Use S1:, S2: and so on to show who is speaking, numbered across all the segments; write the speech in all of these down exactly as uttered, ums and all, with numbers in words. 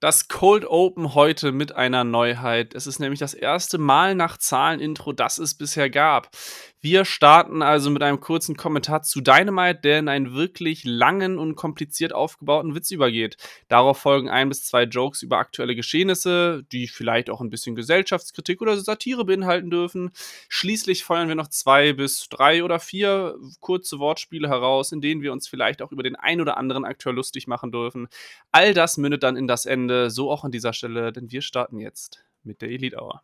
S1: Das Cold Open heute mit einer Neuheit. Es ist nämlich das erste Mal nach Zahlenintro, das es bisher gab. Wir starten also mit einem kurzen Kommentar zu Dynamite, der in einen wirklich langen und kompliziert aufgebauten Witz übergeht. Darauf folgen ein bis zwei Jokes über aktuelle Geschehnisse, die vielleicht auch ein bisschen Gesellschaftskritik oder Satire beinhalten dürfen. Schließlich feuern wir noch zwei bis drei oder vier kurze Wortspiele heraus, in denen wir uns vielleicht auch über den ein oder anderen Akteur lustig machen dürfen. All das mündet dann in das Ende, so auch an dieser Stelle, denn wir starten jetzt mit der Elite Hour.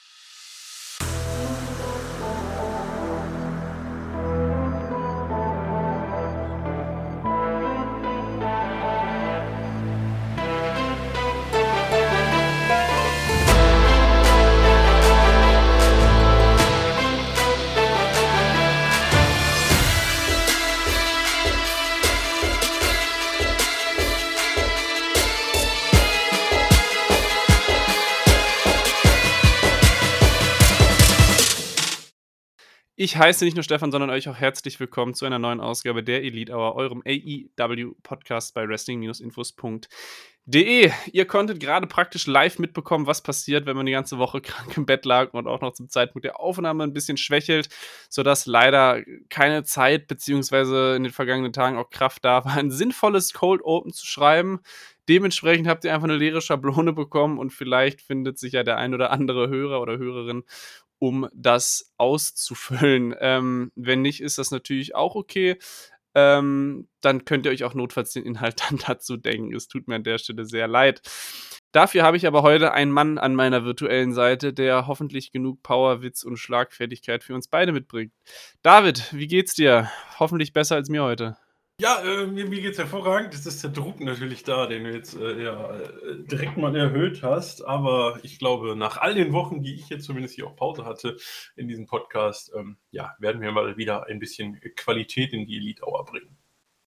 S1: Ich heiße nicht nur Stefan, sondern euch auch herzlich willkommen zu einer neuen Ausgabe der Elite Hour, eurem A E W-Podcast bei Wrestling-Infos punkt de. Ihr konntet gerade praktisch live mitbekommen, was passiert, wenn man die ganze Woche krank im Bett lag und auch noch zum Zeitpunkt der Aufnahme ein bisschen schwächelt, sodass leider keine Zeit beziehungsweise in den vergangenen Tagen auch Kraft da war, ein sinnvolles Cold Open zu schreiben. Dementsprechend habt ihr einfach eine leere Schablone bekommen und vielleicht findet sich ja der ein oder andere Hörer oder Hörerin, um das auszufüllen. Ähm, wenn nicht, ist das natürlich auch okay. Ähm, dann könnt ihr euch auch notfalls den Inhalt dann dazu denken. Es tut mir an der Stelle sehr leid. Dafür habe ich aber heute einen Mann an meiner virtuellen Seite, der hoffentlich genug Power, Witz und Schlagfertigkeit für uns beide mitbringt. David, wie geht's dir? Hoffentlich besser als mir heute.
S2: Ja, äh, mir, mir geht's hervorragend. Es ist der Druck natürlich da, den du jetzt äh, ja, äh, direkt mal erhöht hast. Aber ich glaube, nach all den Wochen, die ich jetzt zumindest hier auch Pause hatte in diesem Podcast, ähm, ja, werden wir mal wieder ein bisschen Qualität in die Elite Hour bringen.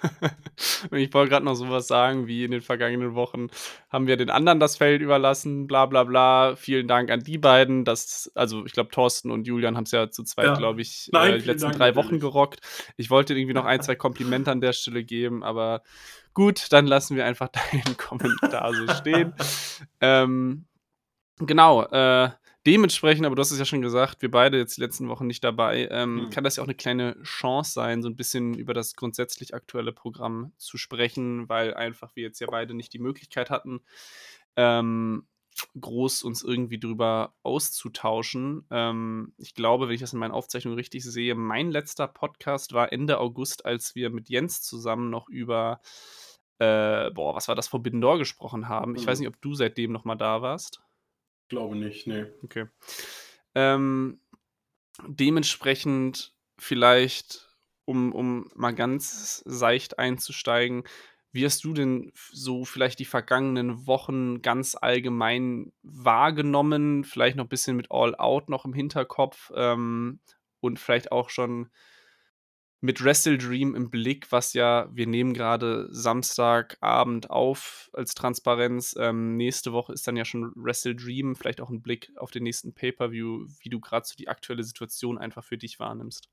S1: Ich wollte gerade noch sowas sagen, wie in den vergangenen Wochen haben wir den anderen das Feld überlassen, bla bla bla. Vielen Dank an die beiden. Das, also ich glaube, Thorsten und Julian haben es ja zu zweit,
S2: Ja.
S1: glaube ich,
S2: Nein,
S1: äh, die
S2: vielen
S1: letzten
S2: Dank
S1: drei
S2: natürlich.
S1: Wochen gerockt. Ich wollte irgendwie noch ein, zwei Komplimente an der Stelle geben, aber gut, dann lassen wir einfach deinen Kommentar so stehen. ähm, genau, äh, dementsprechend, aber du hast es ja schon gesagt, wir beide jetzt die letzten Wochen nicht dabei, ähm,
S2: Hm.
S1: kann das ja auch eine kleine Chance sein, so ein bisschen über das grundsätzlich aktuelle Programm zu sprechen, weil einfach wir jetzt ja beide nicht die Möglichkeit hatten, ähm, groß uns irgendwie drüber auszutauschen. Ähm, ich glaube, wenn ich das in meinen Aufzeichnungen richtig sehe, mein letzter Podcast war Ende August, als wir mit Jens zusammen noch über, äh, boah, was war das, Forbidden Door gesprochen haben. Ich weiß
S2: Hm.
S1: nicht, ob du seitdem noch mal da warst.
S2: Glaube nicht, nee.
S1: Okay. Ähm, dementsprechend vielleicht, um, um mal ganz seicht einzusteigen, wie hast du denn f- so vielleicht die vergangenen Wochen ganz allgemein wahrgenommen? Vielleicht noch ein bisschen mit All Out noch im Hinterkopf ähm, und vielleicht auch schon mit Wrestle Dream im Blick, was ja, wir nehmen gerade Samstagabend auf als Transparenz. Ähm, nächste Woche ist dann ja schon Wrestle Dream. Vielleicht auch ein Blick auf den nächsten Pay-Per-View, wie du gerade so die aktuelle Situation einfach für dich wahrnimmst.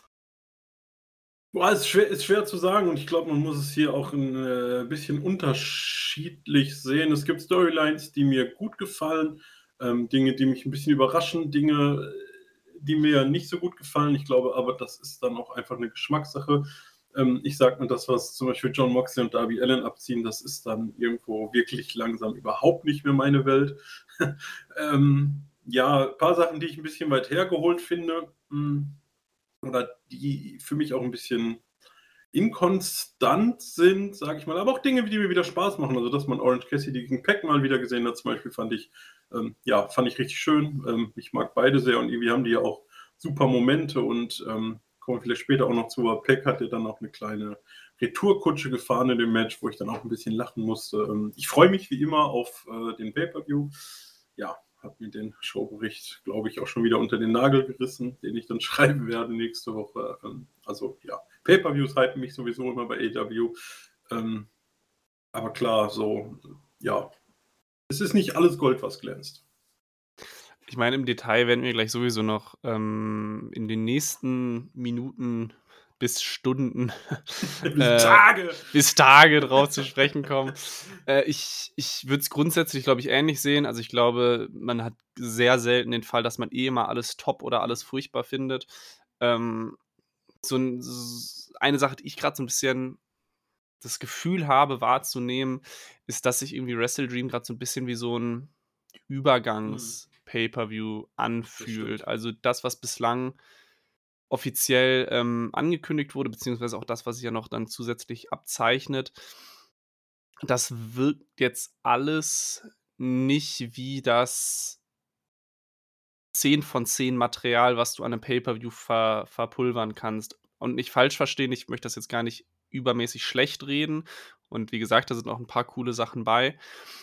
S2: Boah, ist schwer, ist schwer zu sagen und ich glaube, man muss es hier auch ein äh, bisschen unterschiedlich sehen. Es gibt Storylines, die mir gut gefallen, ähm, Dinge, die mich ein bisschen überraschen, Dinge, äh, die mir nicht so gut gefallen. Ich glaube aber, das ist dann auch einfach eine Geschmackssache. Ähm, ich sage mir, das, was zum Beispiel John Moxley und Darby Allin abziehen, das ist dann irgendwo wirklich langsam überhaupt nicht mehr meine Welt. ähm, ja, ein paar Sachen, die ich ein bisschen weit hergeholt finde. Mh, oder die für mich auch ein bisschen inkonstant sind, sage ich mal, aber auch Dinge, die mir wieder Spaß machen. Also, dass man Orange Cassidy gegen Pac mal wieder gesehen hat, zum Beispiel, fand ich, ähm, ja, fand ich richtig schön. Ähm, ich mag beide sehr und irgendwie haben die ja auch super Momente und ähm, kommen wir vielleicht später auch noch zu. Aber Pac hat ja dann auch eine kleine Retourkutsche gefahren in dem Match, wo ich dann auch ein bisschen lachen musste. Ähm, ich freue mich wie immer auf äh, den Pay-Per-View. Ja, habe mir den Showbericht, glaube ich, auch schon wieder unter den Nagel gerissen, den ich dann schreiben werde nächste Woche. Ähm, also ja, Pay-Per-Views hypen mich sowieso immer bei A E W. Ähm, aber klar, so, ja, es ist nicht alles Gold, was glänzt.
S1: Ich meine, im Detail werden wir gleich sowieso noch ähm, in den nächsten Minuten bis Stunden,
S2: Bis
S1: äh,
S2: Tage!
S1: bis Tage drauf zu sprechen kommen. Äh, ich ich würde es grundsätzlich, glaube ich, ähnlich sehen. Also, ich glaube, man hat sehr selten den Fall, dass man eh immer alles top oder alles furchtbar findet. Ähm, so 'n s eine Sache, die ich grad so 'n bisschen das Gefühl habe wahrzunehmen, ist, dass sich irgendwie Wrestle Dream grad so 'n bisschen wie so 'n
S2: Mhm.
S1: Übergangs-Pay-per-View
S2: Das
S1: anfühlt.
S2: stimmt.
S1: Also, das, was bislang offiziell, ähm, angekündigt wurde, beziehungsweise auch das, was sich ja noch dann zusätzlich abzeichnet das wirkt jetzt alles nicht wie das zehn von zehn Material, was du an 'nem Pay-per-View ver verpulvern kannst. Und nicht falsch verstehen, ich möchte das jetzt gar nicht übermäßig schlecht reden. Und wie gesagt, da sind auch 'n paar coole Sachen bei.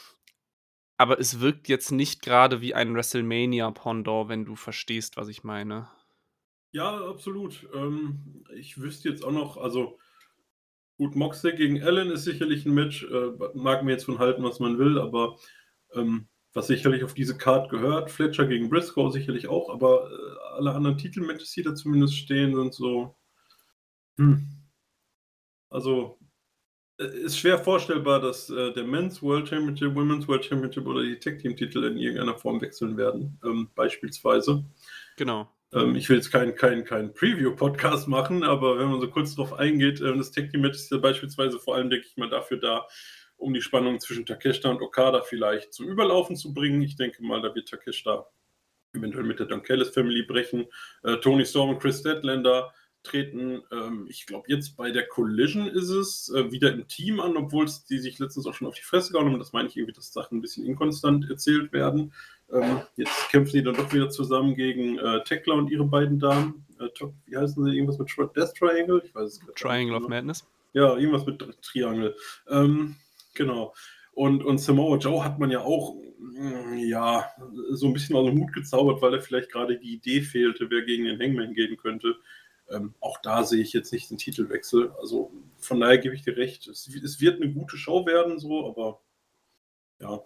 S1: Aber es wirkt jetzt nicht grade wie ein WrestleMania-Pendant, wenn du verstehst, was ich meine.
S2: Ja, absolut. Ähm, ich wüsste jetzt auch noch also gut, Moxley gegen Allen ist sicherlich 'n Match, äh, mag man jetzt von halten, was man will, aber, ähm, was sicherlich auf diese Card gehört. Fletcher gegen Briscoe sicherlich auch, aber, äh, alle anderen Titel-Matches, die da zumindest stehen, sind so hm. Also, i ist schwer vorstellbar, dass, äh, der Men's World Championship, Women's World Championship oder die Tag-Team-Titel in irgendeiner Form wechseln werden, ähm, beispielsweise.
S1: Genau.
S2: Ähm, ich will jetzt keinen keinen keinen Preview-Podcast machen, aber wenn man so kurz drauf eingeht, ähm, das Tag-Team-Match ist ja beispielsweise vor allem, denke ich mal, dafür da, um die Spannung zwischen Takeshita und Okada vielleicht zum Überlaufen zu bringen. Ich denke mal, da wird Takeshita eventuell mit der Don Callis Family brechen. Äh, Toni Storm und Kris Statlander treten, ähm, ich glaube, jetzt bei der Collision ist es, äh, wieder im Team an, obwohl's die sich letztens auch schon auf die Fresse gehauen haben. Das meine ich irgendwie, dass Sachen 'n bisschen inkonstant erzählt werden. Ähm, jetzt kämpfen die dann doch wieder zusammen gegen, äh, Tekla und ihre beiden Damen. Äh, Top wie heißen sie? Irgendwas mit Tri Death Triangle? Ich weiß es grad gar nicht
S1: Triangle of
S2: genau.
S1: Madness.
S2: Ja, irgendwas mit Dr Triangle. Ähm, genau. Und und Samoa Joe hat man ja auch, hm, ja, so 'n bisschen aus dem Hut gezaubert, weil da vielleicht grade die Idee fehlte, wer gegen den Hangman gehen könnte. Ähm, auch da sehe ich jetzt nicht den Titelwechsel. Also, von daher gebe ich dir recht. Es wi es wird 'ne gute Show werden so, aber ja.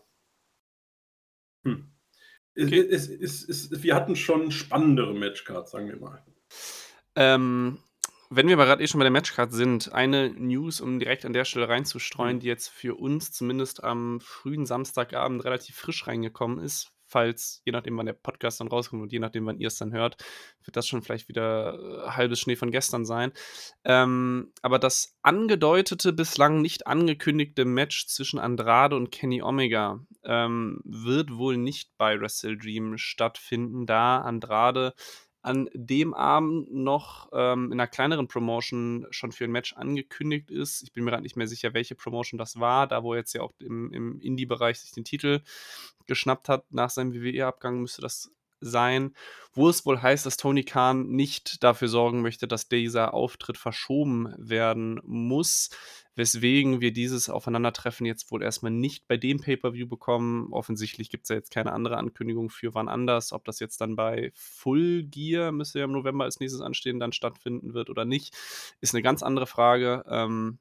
S2: Hm. E
S1: Okay.
S2: e es es es wir hatten schon spannendere Matchcards, sagen wir mal.
S1: Ähm, wenn wir aber grad eh schon bei der Matchcard sind, eine News, um direkt an der Stelle reinzustreuen,
S2: Mhm.
S1: die jetzt für uns zumindest am frühen Samstagabend relativ frisch reingekommen ist. Falls je nachdem, wann der Podcast dann rauskommt und je nachdem, wann ihr's dann hört, wird das schon vielleicht wieder, äh, halbes Schnee von gestern sein. Ähm, aber das angedeutete, bislang nicht angekündigte Match zwischen Andrade und Kenny Omega, ähm, wird wohl nicht bei Wrestle Dream stattfinden, da Andrade an dem Abend noch, ähm, in 'ner kleineren Promotion schon für 'n Match angekündigt ist. Ich bin mir grad nicht mehr sicher, welche Promotion das war, da wo er jetzt ja auch im im Indie-Bereich sich den Titel geschnappt hat nach seinem W W E-Abgang müsste das sein, wo es wohl heißt, dass Tony Khan nicht dafür sorgen möchte, dass dieser Auftritt verschoben werden muss, weswegen wir dieses Aufeinandertreffen jetzt wohl erst mal nicht bei dem Pay-per-View bekommen. Offensichtlich gibt's da jetzt keine andere Ankündigung für wann anders. Ob das jetzt dann bei Full Gear, müsste ja im November als Nächstes anstehen, dann stattfinden wird oder nicht, ist 'ne ganz andere Frage. Ähm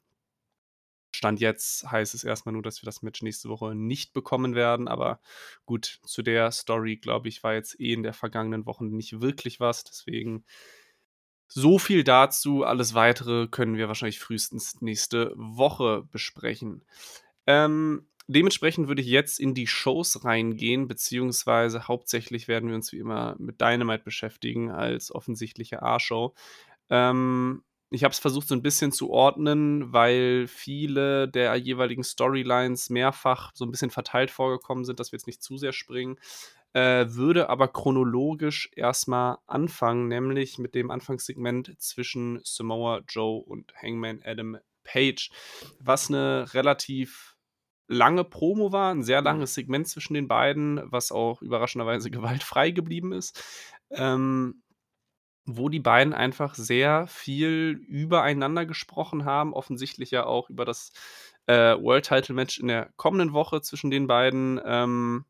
S1: Stand jetzt heißt es erst mal nur, dass wir das Match nächste Woche nicht bekommen werden, aber gut, zu der Story, glaube ich, war jetzt eh in der vergangenen Wochen nicht wirklich was, deswegen so viel dazu. Alles Weitere können wir wahrscheinlich frühestens nächste Woche besprechen. Ähm, dementsprechend würde ich jetzt in die Shows reingehen, beziehungsweise hauptsächlich werden wir uns wie immer mit Dynamite beschäftigen als offensichtliche A-Show. Ähm, ich habe es versucht, so 'n bisschen zu ordnen, weil viele der jeweiligen Storylines mehrfach so 'n bisschen verteilt vorgekommen sind, dass wir jetzt nicht zu sehr springen. Äh, würde aber chronologisch erst mal anfangen, nämlich mit dem Anfangssegment zwischen Samoa Joe und Hangman Adam Page, was 'ne relativ lange Promo war, 'n sehr
S2: Mhm.
S1: langes Segment zwischen den beiden, was auch überraschenderweise gewaltfrei geblieben ist. Ähm, wo die beiden einfach sehr viel übereinander gesprochen haben, offensichtlich ja auch über das, äh, World Title Match in der kommenden Woche zwischen den beiden, ähm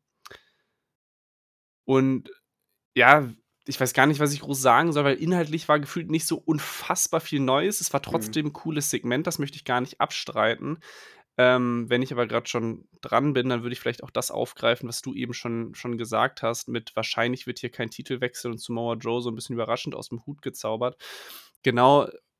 S1: und ja, ich weiß gar nicht, was ich groß sagen soll, weil inhaltlich war gefühlt nicht so unfassbar viel Neues. Es war
S2: Mhm.
S1: trotzdem 'n cooles Segment, das möchte ich gar nicht abstreiten. Ähm, wenn ich aber grad schon dran bin, dann würde ich vielleicht auch das aufgreifen, was du eben schon schon gesagt hast, mit wahrscheinlich wird hier kein Titelwechsel und Samoa Joe so 'n bisschen überraschend aus dem Hut gezaubert. Genau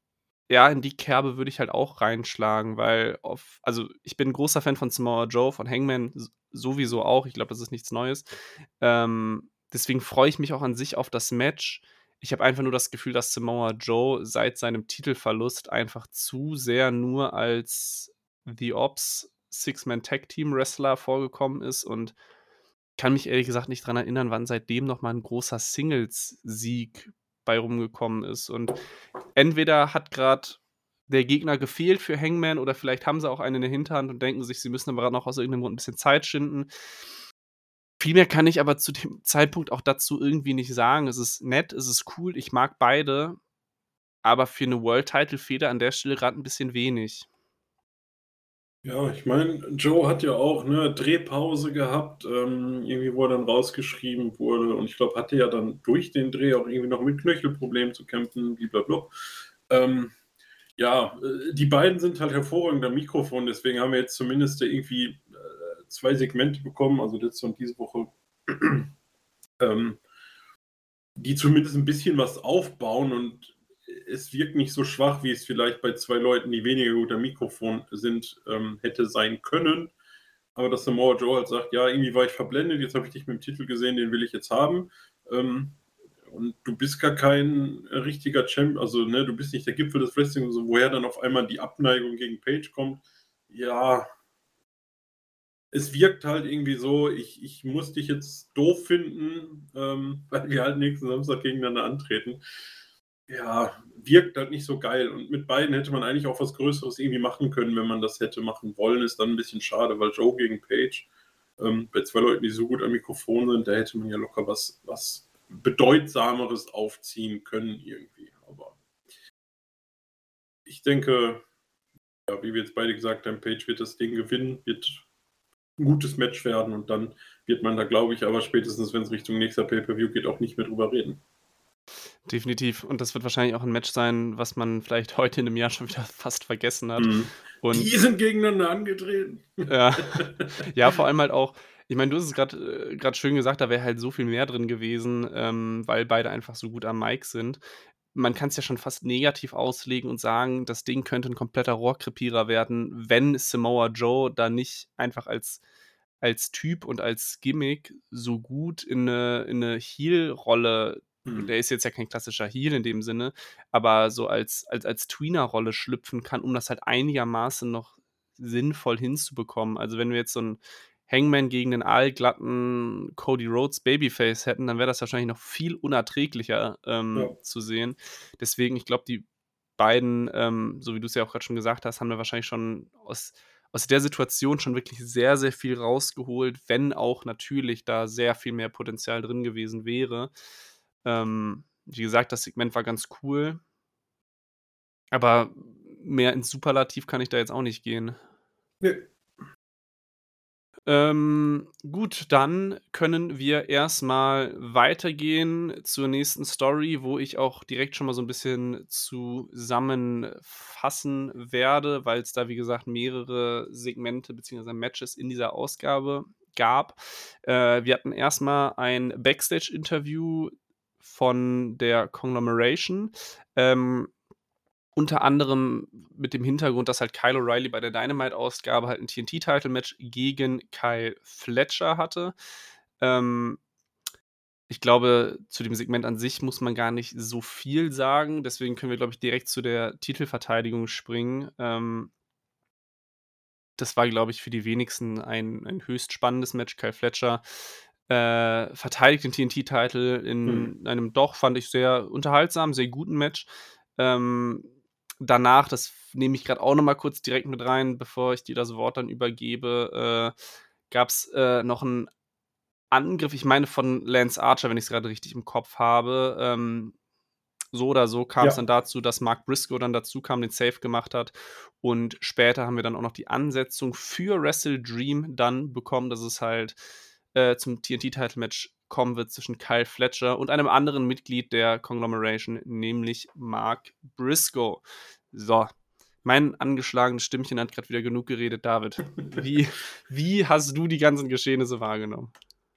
S1: ja, in die Kerbe würde ich halt auch reinschlagen, weil auf also, ich bin 'n großer Fan von Samoa Joe, von Hangman s sowieso auch. Ich glaube, das ist nichts Neues. Ähm, deswegen freue ich mich auch an sich auf das Match. Ich habe einfach nur das Gefühl, dass Samoa Joe seit seinem Titelverlust einfach zu sehr nur als The Ops Six-Man-Tag-Team-Wrestler vorgekommen ist und kann mich ehrlich gesagt nicht dran erinnern, wann seitdem noch mal 'n großer Singles-Sieg bei rumgekommen ist. Und entweder hat grad der Gegner gefehlt für Hangman oder vielleicht haben sie auch einen in der Hinterhand und denken sich, sie müssen aber grad noch aus irgend 'nem Grund 'n bisschen Zeit schinden. Viel mehr kann ich aber zu dem Zeitpunkt auch dazu irgendwie nicht sagen. Es ist nett, es ist cool, ich mag beide, aber für 'ne World-Title-Fehde an der Stelle grad 'n bisschen wenig.
S2: Ja, ich meine, Joe hat ja auch 'ne Drehpause gehabt, ähm, irgendwie, wo er dann rausgeschrieben wurde und ich glaube, hatte ja dann durch den Dreh auch irgendwie noch mit Knöchelproblemen zu kämpfen, blablabla. Ähm, ja, äh, die beiden sind halt hervorragend am Mikrofon, deswegen haben wir jetzt zumindest irgendwie, äh, zwei Segmente bekommen, also letzte und diese Woche, ähm die zumindest 'n bisschen was aufbauen und es wirkt nicht so schwach, wie es vielleicht bei zwei Leuten, die weniger gut am Mikrofon sind, ähm, hätte sein können. Aber dass Samoa Joe halt sagt: „Ja, irgendwie war ich verblendet, jetzt habe ich dich mit'm Titel gesehen, den will ich jetzt haben. Ähm, und du bist gar kein richtiger Champ also, ne, du bist nicht der Gipfel des Wrestling“ und so, woher dann auf einmal die Abneigung gegen Page kommt. Ja es wirkt halt irgendwie so, ich ich muss dich jetzt doof finden, ähm, weil wir halt nächsten Samstag gegeneinander antreten. Ja, wirkt halt nicht so geil und mit beiden hätte man eigentlich auch was Größeres irgendwie machen können, wenn man das hätte machen wollen. Ist dann 'n bisschen schade, weil Joe gegen Page, ähm, bei zwei Leuten, die so gut am Mikrofon sind, da hätte man ja locker was was Bedeutsameres aufziehen können irgendwie, aber ich denke, ja, wie wir jetzt beide gesagt haben, Page wird das Ding gewinnen, wird 'n gutes Match werden und dann wird man da, glaube ich, aber spätestens, wenn's Richtung nächster Pay-per-View geht, auch nicht mehr drüber reden.
S1: Definitiv. Und das wird wahrscheinlich auch 'n Match sein, was man vielleicht heute in 'nem Jahr schon wieder fast vergessen hat.
S2: Mhm. Die
S1: Und
S2: sind gegeneinander angetreten.
S1: Ja. Ja, vor allem halt auch ich meine, du hast es grad äh, grad schön gesagt, da wäre halt so viel mehr drin gewesen, ähm, weil beide einfach so gut am Mic sind. Man kann's ja schon fast negativ auslegen und sagen, das Ding könnte 'n kompletter Rohrkrepierer werden, wenn Samoa Joe da nicht einfach als als Typ und als Gimmick so gut in 'ne in 'ne Heel-Rolle
S2: Mhm.
S1: der ist jetzt ja kein klassischer Heel in dem Sinne, aber so als als als Tweener-Rolle schlüpfen kann, um das halt einigermaßen noch sinnvoll hinzubekommen. Also, wenn wir jetzt so 'n Hangman gegen 'nen aalglatten Cody Rhodes Babyface hätten, dann wäre das wahrscheinlich noch viel unerträglicher, ähm,
S2: Ja.
S1: zu sehen. Deswegen, ich glaube, die beiden, ähm, so wie du's ja auch grad schon gesagt hast, haben da wahrscheinlich schon aus aus der Situation schon wirklich sehr, sehr viel rausgeholt, wenn auch natürlich da sehr viel mehr Potenzial drin gewesen wäre. Ähm, wie gesagt, das Segment war ganz cool. Aber mehr ins Superlativ kann ich da jetzt auch nicht gehen.
S2: Ne.
S1: Ähm, gut, dann können wir erst mal weitergehen zur nächsten Story, wo ich auch direkt schon mal so 'n bisschen zusammenfassen werde, weil's da, wie gesagt, mehrere Segmente beziehungsweise Matches in dieser Ausgabe gab. Äh, wir hatten erst mal ein Backstage-Interview von der Conglomeration, ähm, unter anderem mit dem Hintergrund, dass halt Kyle O'Reilly bei der Dynamite-Ausgabe halt 'n TNT-Title-Match gegen Kyle Fletcher hatte. Ähm ich glaube, zu dem Segment an sich muss man gar nicht so viel sagen, deswegen können wir, glaube ich, direkt zu der Titelverteidigung springen. Ähm das war, glaube ich, für die wenigsten ein ein höchst spannendes Match. Kyle Fletcher, äh, verteidigt den TNT-Title
S2: Mhm.
S1: in einem doch, fand ich, sehr unterhaltsamen, sehr guten Match. Ähm, danach, das f nehme ich grad auch noch mal kurz direkt mit rein, bevor ich dir das Wort dann übergebe, äh, gab's, äh, noch 'n Angriff, ich meine von Lance Archer, wenn ich's grade richtig im Kopf habe. Ähm, so oder so kam's dann
S2: Ja.
S1: dazu, dass Mark Briscoe dann dazukam, den Save gemacht hat und später haben wir dann auch noch die Ansetzung für Wrestle Dream dann bekommen, dass es halt, äh, zum TNT-Title-Match kommen wird zwischen Kyle Fletcher und einem anderen Mitglied der Conglomeration, nämlich Mark Briscoe. So, mein angeschlagenes Stimmchen hat grad wieder genug geredet. David, wie wie hast du die ganzen Geschehnisse wahrgenommen?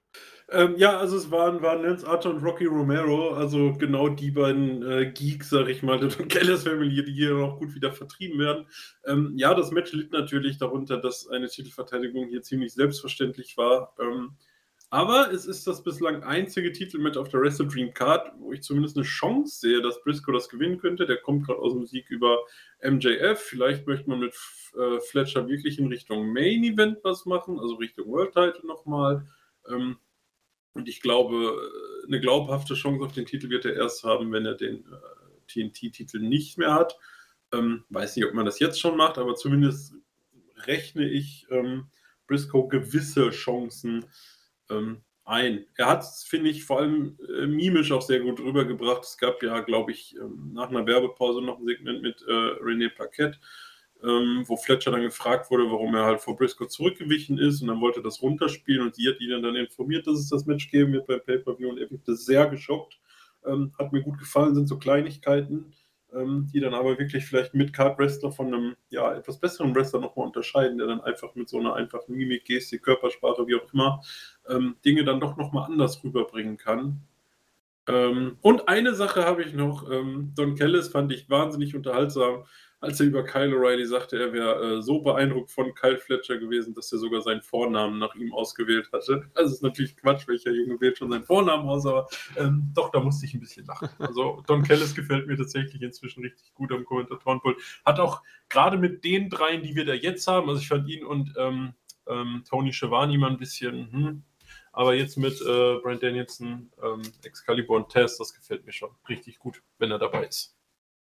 S2: Ähm, ja, also es waren waren Lance Archer und Rocky Romero, also genau die beiden, äh, Geeks, sage ich mal, der Don Callis Family, die hier auch gut wieder vertrieben werden. Ähm, ja, das Match litt natürlich darunter, dass eine Titelverteidigung hier ziemlich selbstverständlich war. Ähm, aber es ist das bislang einzige Titelmatch auf der Wrestle Dream Card, wo ich zumindest eine Chance sehe, dass Briscoe das gewinnen könnte. Der kommt gerade aus dem Sieg über M J F. Vielleicht möchte man mit F äh, Fletcher wirklich in Richtung Main Event was machen, also Richtung World Title nochmal. Ähm, und ich glaube, äh, eine glaubhafte Chance auf den Titel wird er erst haben, wenn er den äh, T N T-Titel nicht mehr hat. Ähm, weiß nicht, ob man das jetzt schon macht, aber zumindest rechne ich ähm, Briscoe gewisse Chancen ähm, ein. Er hat es, finde ich, vor allem äh, mimisch auch sehr gut rübergebracht. Es gab ja, glaube ich, ähm, nach einer Werbepause noch ein Segment mit äh, René Paquette, ähm, wo Fletcher dann gefragt wurde, warum er halt vor Briscoe zurückgewichen ist, und dann wollte er das runterspielen und sie hat ihn dann informiert, dass es das Match geben wird beim Pay-Per-View, und er wirkte sehr geschockt. Ähm, hat mir gut gefallen, sind so Kleinigkeiten, ähm, die dann aber wirklich vielleicht mit Card-Wrestler von einem ja, etwas besseren Wrestler nochmal unterscheiden, der dann einfach mit so einer einfachen Mimik, Gestik, Körpersprache, wie auch immer, ähm, Dinge dann doch nochmal anders rüberbringen kann. Ähm, und eine Sache habe ich noch. Ähm, Don Callis fand ich wahnsinnig unterhaltsam, als er über Kyle O'Reilly sagte, er wäre äh, so beeindruckt von Kyle Fletcher gewesen, dass er sogar seinen Vornamen nach ihm ausgewählt hatte. Das ist natürlich Quatsch, welcher Junge wählt schon seinen Vornamen aus, aber ähm, doch, da musste ich ein bisschen lachen. Also Don Callis gefällt mir tatsächlich inzwischen richtig gut am Kommentatorenpult. Hat auch gerade mit den dreien, die wir da jetzt haben, also ich fand ihn und ähm, ähm, Tony Schiavone mal ein bisschen, hm, aber jetzt mit äh, Bryan Danielson, ähm, Excalibur und Taz, das gefällt mir schon richtig gut, wenn er dabei ist.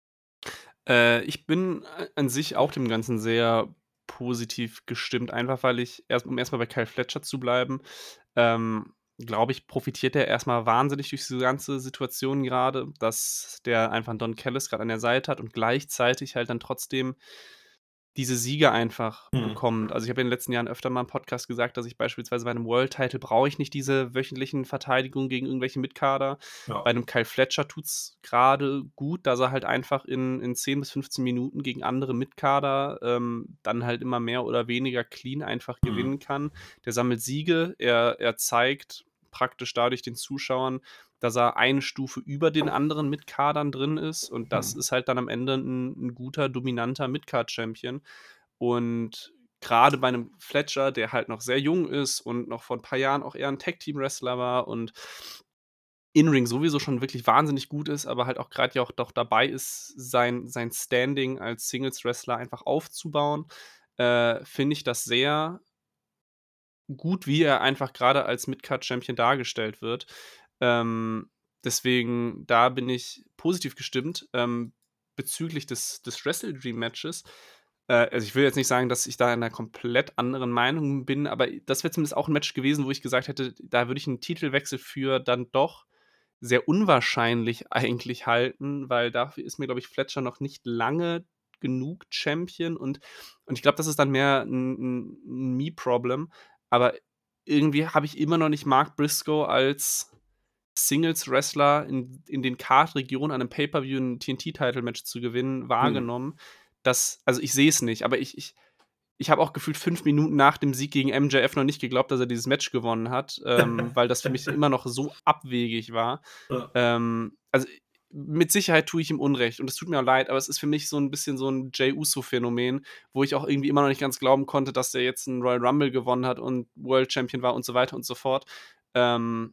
S1: Äh, ich bin an sich auch dem Ganzen sehr positiv gestimmt, einfach weil ich erst um erst mal bei Kyle Fletcher zu bleiben, ähm, glaube ich, profitiert er erst mal wahnsinnig durch diese ganze Situation gerade, dass der einfach 'n Don Callis grad an der Seite hat und gleichzeitig halt dann trotzdem diese Siege einfach
S2: Mhm.
S1: bekommt. Also, ich habe in den letzten Jahren öfter mal im Podcast gesagt, dass ich beispielsweise bei 'nem World Title brauche ich nicht diese wöchentlichen Verteidigungen gegen irgendwelche Mitkader. Bei
S2: Ja.
S1: 'nem Kyle Fletcher tut's grade gut, dass er halt einfach in in zehn bis fünfzehn Minuten gegen andere Mitkader, ähm, dann halt immer mehr oder weniger clean einfach
S2: Mhm.
S1: gewinnen kann. Der sammelt Siege, er er zeigt praktisch dadurch den Zuschauern, dass er eine Stufe über den anderen Mitkadern drin ist, und das
S2: Mhm.
S1: ist halt dann am Ende 'n 'n guter, dominanter Midcard-Champion. Und grade bei 'nem Fletcher, der halt noch sehr jung ist und noch vor 'n paar Jahren auch eher 'n Tag-Team-Wrestler war und in-Ring sowieso schon wirklich wahnsinnig gut ist, aber halt auch grad ja auch doch dabei ist, sein sein Standing als Singles-Wrestler einfach aufzubauen, äh, finde ich das sehr gut, wie er einfach grade als Midcard-Champion dargestellt wird. Ähm, deswegen, da bin ich positiv gestimmt, ähm, bezüglich des des Wrestle Dream Matches. Äh, also, ich will jetzt nicht sagen, dass ich da in 'ner komplett anderen Meinung bin, aber das wäre zumindest auch 'n Match gewesen, wo ich gesagt hätte, da würde ich 'n Titelwechsel für dann doch sehr unwahrscheinlich eigentlich halten, weil dafür ist mir, glaube ich, Fletcher noch nicht lange genug Champion, und und ich glaube, das ist dann mehr 'n 'n 'n Me-Problem, aber irgendwie habe ich immer noch nicht Mark Briscoe als Singles-Wrestler in in den Card-Regionen an 'nem Pay-Per-View 'n T N T-Title-Match zu gewinnen,
S2: Mhm.
S1: wahrgenommen. Das also, ich sehe es nicht, aber ich ich ich habe auch gefühlt fünf Minuten nach dem Sieg gegen M J F noch nicht geglaubt, dass er dieses Match gewonnen hat, ähm, weil das für mich immer noch so abwegig war.
S2: Ja.
S1: Ähm, also, mit Sicherheit tue ich ihm Unrecht und es tut mir auch leid, aber es ist für mich so 'n bisschen so 'n Jey Uso-Phänomen, wo ich auch irgendwie immer noch nicht ganz glauben konnte, dass der jetzt 'n Royal Rumble gewonnen hat und World Champion war und so weiter und so fort. Ähm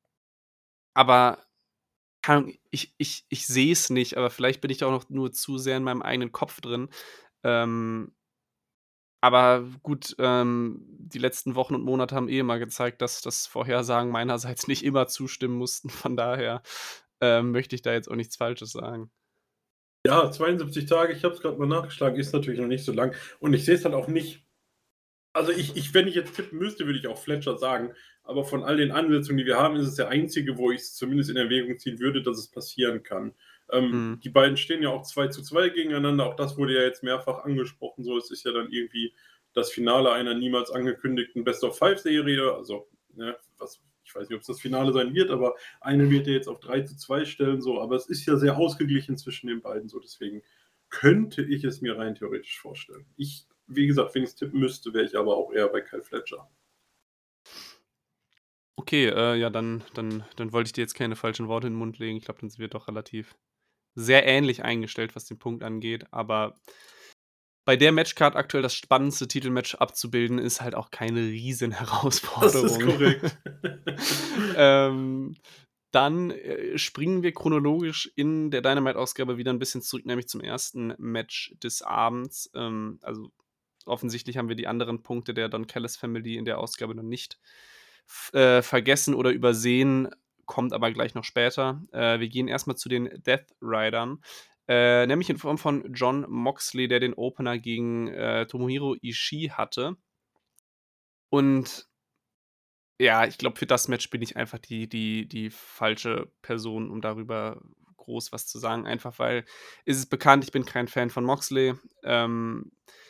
S1: aber, keine Ahnung, ich ich ich sehe es nicht, aber vielleicht bin ich da auch noch nur zu sehr in meinem eigenen Kopf drin. Ähm aber gut, ähm, die letzten Wochen und Monate haben eh immer gezeigt, dass dass Vorhersagen meinerseits nicht immer zustimmen mussten. Von daher, ähm, möchte ich da jetzt auch nichts Falsches sagen.
S2: Ja, zweiundsiebzig Tage, ich habe es grad mal nachgeschlagen, ist natürlich noch nicht so lang. Und ich sehe es halt auch nicht, also ich ich wenn ich jetzt tippen müsste, würde ich auch Fletcher sagen, aber von all den Ansetzungen, die wir haben, ist es der einzige, wo ich's zumindest in Erwägung ziehen würde, dass es passieren kann. Ähm,
S1: Mhm.
S2: die beiden stehen ja auch zwei zu zwei gegeneinander, auch das wurde ja jetzt mehrfach angesprochen, so, es ist ja dann irgendwie das Finale einer niemals angekündigten Best-of-Five-Serie, also, ne, was ich weiß nicht, ob's das Finale sein wird, aber eine wird ja jetzt auf drei zu zwei stellen, so, aber es ist ja sehr ausgeglichen zwischen den beiden so, deswegen könnte ich es mir rein theoretisch vorstellen. Ich wie gesagt, wenn ich's tippen müsste, wäre ich aber auch eher bei Kyle Fletcher.
S1: Okay, äh, ja, dann dann dann wollte ich dir jetzt keine falschen Worte in 'n Mund legen. Ich glaube, dann sind wir doch relativ sehr ähnlich eingestellt, was den Punkt angeht, aber bei der Matchcard aktuell das spannendste Titelmatch abzubilden, ist halt auch keine
S2: Das ist
S1: Riesenherausforderung.
S2: korrekt.
S1: Ähm, dann, äh, springen wir chronologisch in der Dynamite-Ausgabe wieder 'n bisschen zurück, nämlich zum ersten Match des Abends. Ähm, also, offensichtlich haben wir die anderen Punkte der Don Callis Family in der Ausgabe noch nicht v äh, vergessen oder übersehen, kommt aber gleich noch später. Äh, wir gehen erst mal zu den Death Ridern, äh, nämlich in Form von Jon Moxley, der den Opener gegen, äh, Tomohiro Ishii hatte. Und ja, ich glaube, für das Match bin ich einfach die die die falsche Person, um darüber groß was zu sagen, einfach weil es ist bekannt, ich bin kein Fan von Moxley. Ähm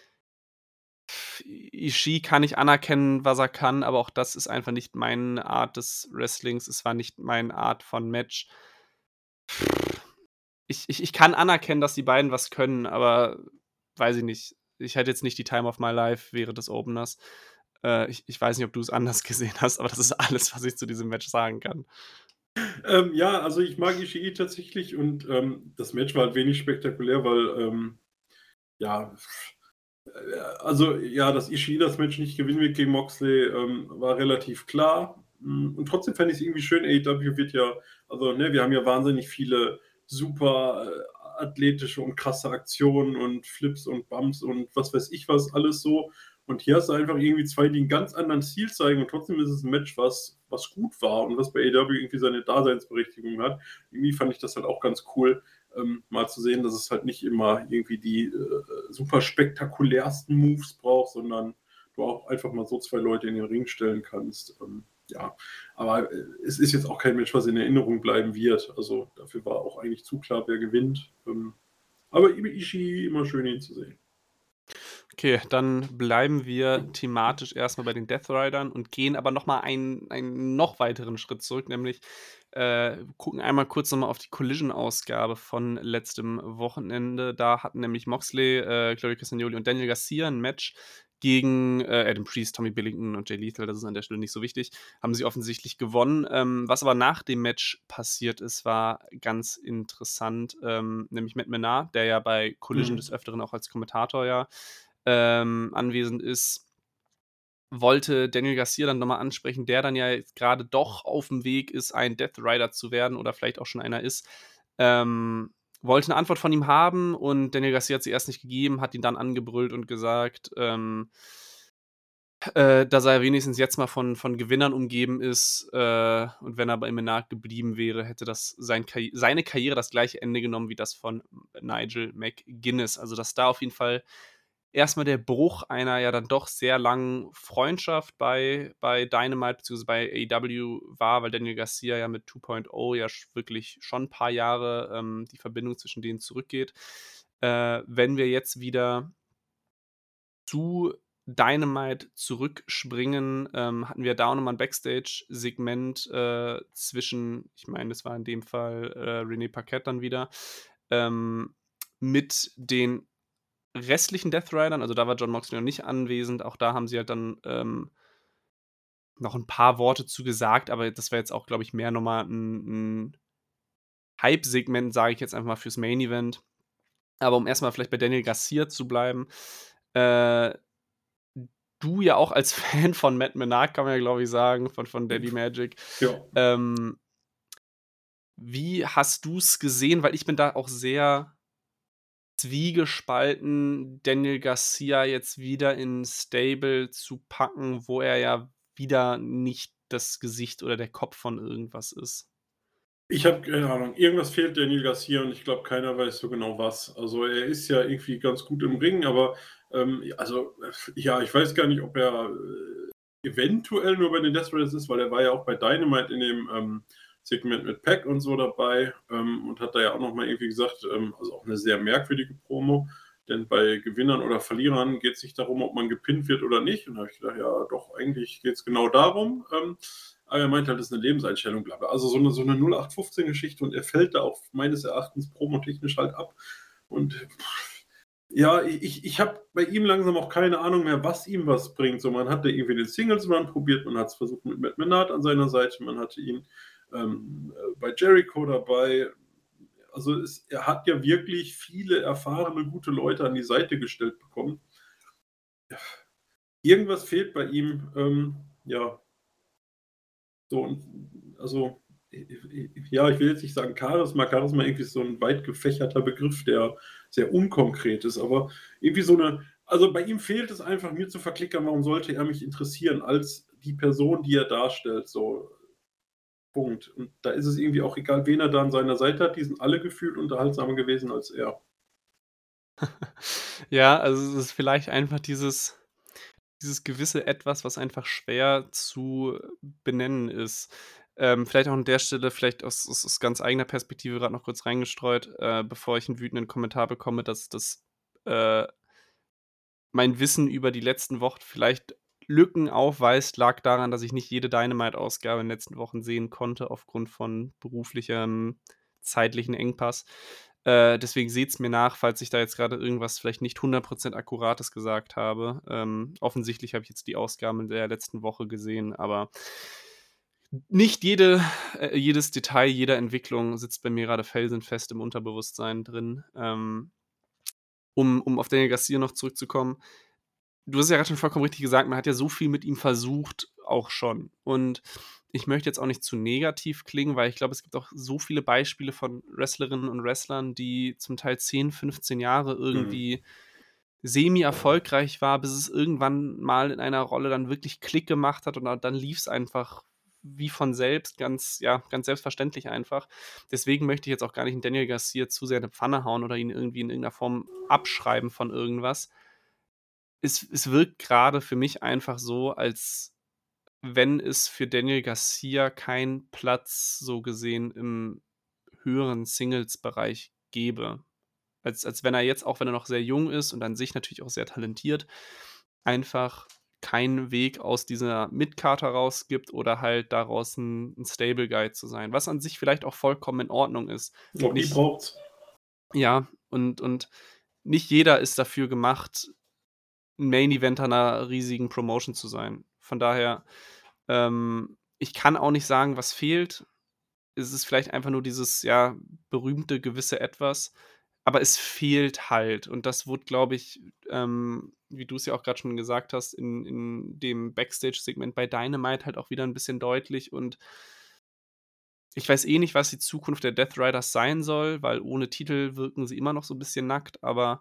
S1: Ishii kann ich anerkennen, was er kann, aber auch das ist einfach nicht meine Art des Wrestlings. Es war nicht meine Art von Match. Ich ich ich kann anerkennen, dass die beiden was können, aber weiß ich nicht. Ich hätte jetzt nicht die Time of my life während des Openers. Äh, ich ich weiß nicht, ob du's anders gesehen hast, aber das ist alles, was ich zu diesem Match sagen kann.
S2: Ähm, ja, also ich mag Ishii tatsächlich und, ähm, das Match war halt wenig spektakulär, weil, ähm, ja, äh, also ja, dass Ishii das Match nicht gewinnen wird gegen Moxley, ähm, war relativ klar. Hm, und trotzdem fand ich's irgendwie schön, A E W wird ja also, ne, wir haben ja wahnsinnig viele super, äh, athletische und krasse Aktionen und Flips und Bumps und was weiß ich was alles so. Und hier hast du einfach irgendwie zwei, die 'n ganz anderen Stil zeigen und trotzdem ist es 'n Match, was was gut war und was bei A E W irgendwie seine Daseinsberechtigung hat. Irgendwie fand ich das halt auch ganz cool, ähm, mal zu sehen, dass es halt nicht immer irgendwie die, äh, super spektakulärsten Moves braucht, sondern du auch einfach mal so zwei Leute in den Ring stellen kannst. Ähm, ja, aber, äh, es ist jetzt auch kein Match, was in Erinnerung bleiben wird. Also, dafür war auch eigentlich zu klar, wer gewinnt. Ähm, aber I Ishii immer schön, ihn zu sehen.
S1: Okay, dann bleiben wir thematisch erst mal bei den Death Ridern und gehen aber noch mal einen einen noch weiteren Schritt zurück, nämlich, äh, gucken einmal kurz noch mal auf die Collision-Ausgabe von letztem Wochenende. Da hatten nämlich Moxley, äh, Claudio Castagnoli und Daniel Garcia 'n Match gegen, äh, Adam Priest, Tommy Billington und Jay Lethal. Das ist an der Stelle nicht so wichtig. Haben sie offensichtlich gewonnen. Ähm, was aber nach dem Match passiert ist, war ganz interessant, ähm, nämlich Matt Menard, der ja bei Collision
S2: Mhm.
S1: des Öfteren auch als Kommentator ja, ähm, anwesend ist wollte Daniel Garcia dann noch mal ansprechen, der dann ja jetzt grade doch auf'm Weg ist, ein Death Rider zu werden oder vielleicht auch schon einer ist. Ähm, wollte 'ne Antwort von ihm haben und Daniel Garcia hat sie erst nicht gegeben, hat ihn dann angebrüllt und gesagt, ähm äh, dass er wenigstens jetzt mal von von Gewinnern umgeben ist, äh, und wenn er bei Menard geblieben wäre, hätte das sein Karri seine Karriere das gleiche Ende genommen wie das von Nigel McGuinness. Also, dass da auf jeden Fall erst mal der Bruch einer ja dann doch sehr langen Freundschaft bei bei Dynamite beziehungsweise bei A E W war, weil Daniel Garcia ja mit two point oh ja sch wirklich schon 'n paar Jahre, ähm, die Verbindung zwischen denen zurückgeht. Äh, wenn wir jetzt wieder zu Dynamite zurückspringen, ähm, hatten wir da auch noch mal 'n Backstage-Segment, äh, zwischen ich meine, das war in dem Fall, äh, Renee Paquette dann wieder, ähm, mit den restlichen Death Ridern. Also, da war Jon Moxley noch nicht anwesend. Auch da haben sie halt dann, ähm noch 'n paar Worte zu gesagt, aber das war jetzt auch, glaube ich, mehr noch mal 'n 'n Hype-Segment, sage ich jetzt einfach mal fürs Main Event. Aber um erst mal vielleicht bei Daniel Garcia zu bleiben, äh, du ja auch als Fan von Matt Menard, kann man ja, glaube ich, sagen, von von Daddy Magic.
S2: Ja.
S1: Ähm wie hast du's gesehen? Weil ich bin da auch sehr zwiegespalten, Daniel Garcia jetzt wieder ins Stable zu packen, wo er ja wieder nicht das Gesicht oder der Kopf von irgendwas ist.
S2: Ich habe keine Ahnung. Irgendwas fehlt Daniel Garcia und ich glaube, keiner weiß so genau was. Also, er ist ja irgendwie ganz gut im Ring, aber, ähm, also, ja, ich weiß gar nicht, ob er, äh, eventuell nur bei den Death Riders ist, weil er war ja auch bei Dynamite in dem, ähm, Segment mit Pac und so dabei, ähm, und hat da ja auch noch mal irgendwie gesagt ähm, also, auch 'ne sehr merkwürdige Promo, denn bei Gewinnern oder Verlierern geht's nicht darum, ob man gepinnt wird oder nicht. Und da habe ich gedacht: „Ja, doch, eigentlich geht's genau darum.“ Ähm, aber er meinte halt, das ist 'ne Lebenseinstellung, bla bla. Also, so 'ne so 'ne null acht fünfzehn Geschichte und er fällt da auch meines Erachtens promotechnisch halt ab und Ja, i ich ich habe bei ihm langsam auch keine Ahnung mehr, was ihm was bringt. So, man hatte irgendwie den Singles Run probiert, man hat's versucht mit Matt Menard an seiner Seite, man hatte ihn, ähm, äh, bei Jericho dabei. Also, es er hat ja wirklich viele erfahrene, gute Leute an die Seite gestellt bekommen. Irgendwas fehlt bei ihm, ähm, ja. So und also, i i i ja, ich will jetzt nicht sagen Charisma. Charisma irgendwie ist so 'n weit gefächerter Begriff, der sehr unkonkret ist, aber irgendwie so 'ne also, bei ihm fehlt es einfach, mir zu verklickern, warum sollte er mich interessieren als die Person, die er darstellt, so. Punkt. Und da ist es irgendwie auch egal, wen er da an seiner Seite hat, die sind alle gefühlt unterhaltsamer gewesen als er.
S1: Ja, also, es ist vielleicht einfach dieses dieses gewisse Etwas, was einfach schwer zu benennen ist. Ähm, vielleicht auch an der Stelle, vielleicht aus aus aus ganz eigener Perspektive grad noch kurz reingestreut, äh, bevor ich 'n wütenden Kommentar bekomme, dass das, äh mein Wissen über die letzten Wochen vielleicht Lücken aufweist, lag daran, dass ich nicht jede Dynamite-Ausgabe in den letzten Wochen sehen konnte aufgrund von beruflichem, zeitlichen Engpass. Äh, deswegen seht's mir nach, falls ich da jetzt grade irgendwas vielleicht nicht hundert Prozent Akkurates gesagt habe. Ähm, offensichtlich habe ich jetzt die Ausgaben der letzten Woche gesehen, aber nicht jede äh, jedes Detail jeder Entwicklung sitzt bei mir grade felsenfest im Unterbewusstsein drin. Ähm, um um auf Daniel Garcia noch zurückzukommen. Du hast ja grad schon vollkommen richtig gesagt, man hat ja so viel mit ihm versucht auch schon. Und ich möchte jetzt auch nicht zu negativ klingen, weil ich glaube, es gibt auch so viele Beispiele von Wrestlerinnen und Wrestlern, die zum Teil zehn, fünfzehn Jahre
S2: Mhm.
S1: irgendwie semi-erfolgreich war, bis es irgendwann mal in einer Rolle dann wirklich Klick gemacht hat und da dann lief's einfach wie von selbst, ganz ja, ganz selbstverständlich einfach. Deswegen möchte ich jetzt auch gar nicht 'n Daniel Garcia zu sehr in 'ne Pfanne hauen oder ihn irgendwie in irgend 'ner Form abschreiben von irgendwas. Es es wirkt grade für mich einfach so, als wenn es für Daniel Garcia keinen Platz so gesehen im höheren Singles-Bereich gäbe. Als als wenn er jetzt, auch wenn er noch sehr jung ist und an sich natürlich auch sehr talentiert, einfach keinen Weg aus dieser Mid-Card heraus gibt oder halt daraus 'n 'n Stable Guy zu sein, was an sich vielleicht auch vollkommen in Ordnung ist.
S2: Auch die
S1: Nicht
S2: braucht's.
S1: Ja, und und nicht jeder ist dafür gemacht, 'n Main Eventer 'ner riesigen Promotion zu sein. Von daher, ähm, ich kann auch nicht sagen, was fehlt. Es ist vielleicht einfach nur dieses, ja, berühmte gewisse Etwas, aber es fehlt halt. Und das wurde, glaube ich, ähm, wie du's ja auch grad schon gesagt hast, in in dem Backstage-Segment bei Dynamite halt auch wieder 'n bisschen deutlich und ich weiß eh nicht, was die Zukunft der Death Riders sein soll, weil ohne Titel wirken sie immer noch so 'n bisschen nackt, aber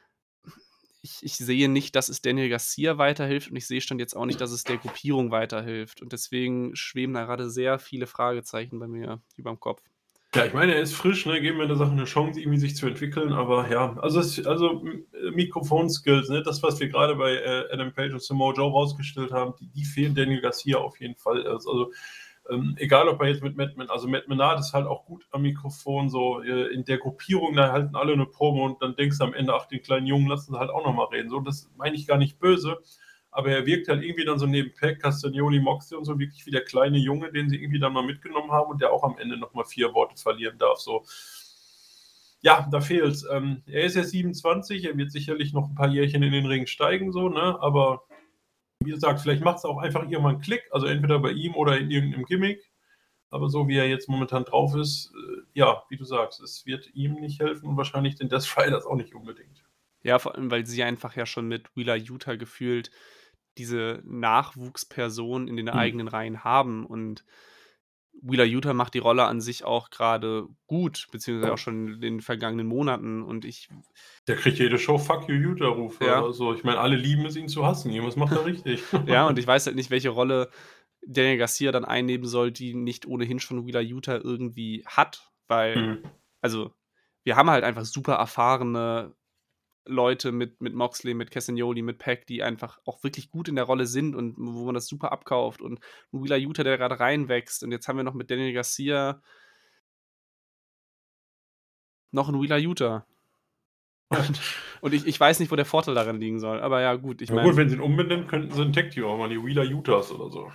S1: ich ich sehe nicht, dass es Daniel Garcia weiterhilft und ich sehe Stand jetzt auch nicht, dass es der Gruppierung weiterhilft. Und deswegen schweben da grade sehr viele Fragezeichen bei mir überm Kopf.
S2: Ja, ich meine, er ist frisch, ne? Geben wir der Sache 'ne Chance, irgendwie sich zu entwickeln, aber ja. Also, es also, M äh, Mikrofon-Skills, ne? Das, was wir grade bei, äh, Adam Page und Samoa Joe rausgestellt haben, die die fehlen Daniel Garcia auf jeden Fall. Also, ähm, egal, ob er jetzt mit Matt Men also, Matt Menard ist halt auch gut am Mikrofon so, äh, in der Gruppierung, da halten alle 'ne Promo und dann denkst du am Ende: „Ach, den kleinen Jungen lassen sie halt auch noch mal reden.“ So, das meine ich gar nicht böse, aber er wirkt halt irgendwie dann so neben Pac, Castagnoli, Moxley und so wirklich wie der kleine Junge, den sie irgendwie dann mal mitgenommen haben und der auch am Ende noch mal vier Worte verlieren darf, so. Ja, da fehlt's. Ähm, er ist jetzt siebenundzwanzig, er wird sicherlich noch 'n paar Jährchen in den Ring steigen so, ne? Aber wie gesagt, vielleicht macht's auch einfach irgendwann Klick, also, entweder bei ihm oder in irgend 'nem Gimmick. Aber so wie er jetzt momentan drauf ist, äh, ja, wie du sagst, es wird ihm nicht helfen und wahrscheinlich den Death Riders auch nicht unbedingt.
S1: Ja, vor allem, weil sie einfach ja schon mit Wheeler Yuta gefühlt diese Nachwuchsperson in den
S2: Mhm.
S1: eigenen Reihen haben und Wheeler Yuta macht die Rolle an sich auch grade gut, beziehungsweise auch schon in den vergangenen Monaten und ich w
S2: Der kriegt jede Show „Fuck you, Yuta“-Rufe.
S1: Ja.
S2: Also, ich meine, alle lieben es, ihn zu hassen. Irgendwas macht er richtig.
S1: Ja, und ich weiß halt nicht, welche Rolle Daniel Garcia dann einnehmen soll, die nicht ohnehin schon Wheeler Yuta irgendwie hat, weil
S2: Mhm.
S1: also, wir haben halt einfach super erfahrene Leute mit mit Moxley, mit Castagnoli, mit Pac, die einfach auch wirklich gut in der Rolle sind und wo man das super abkauft und Wheeler Yuta, der grade reinwächst und jetzt haben wir noch mit Daniel Garcia noch 'n Wheeler Yuta.
S2: Ja.
S1: Und und ich ich weiß nicht, wo der Vorteil darin liegen soll, aber ja gut, ich
S2: Ja gut,
S1: meine
S2: wenn sie ihn umbenennen, könnten sie 'n Tag-Team auch machen, die Wheeler Yutas oder so.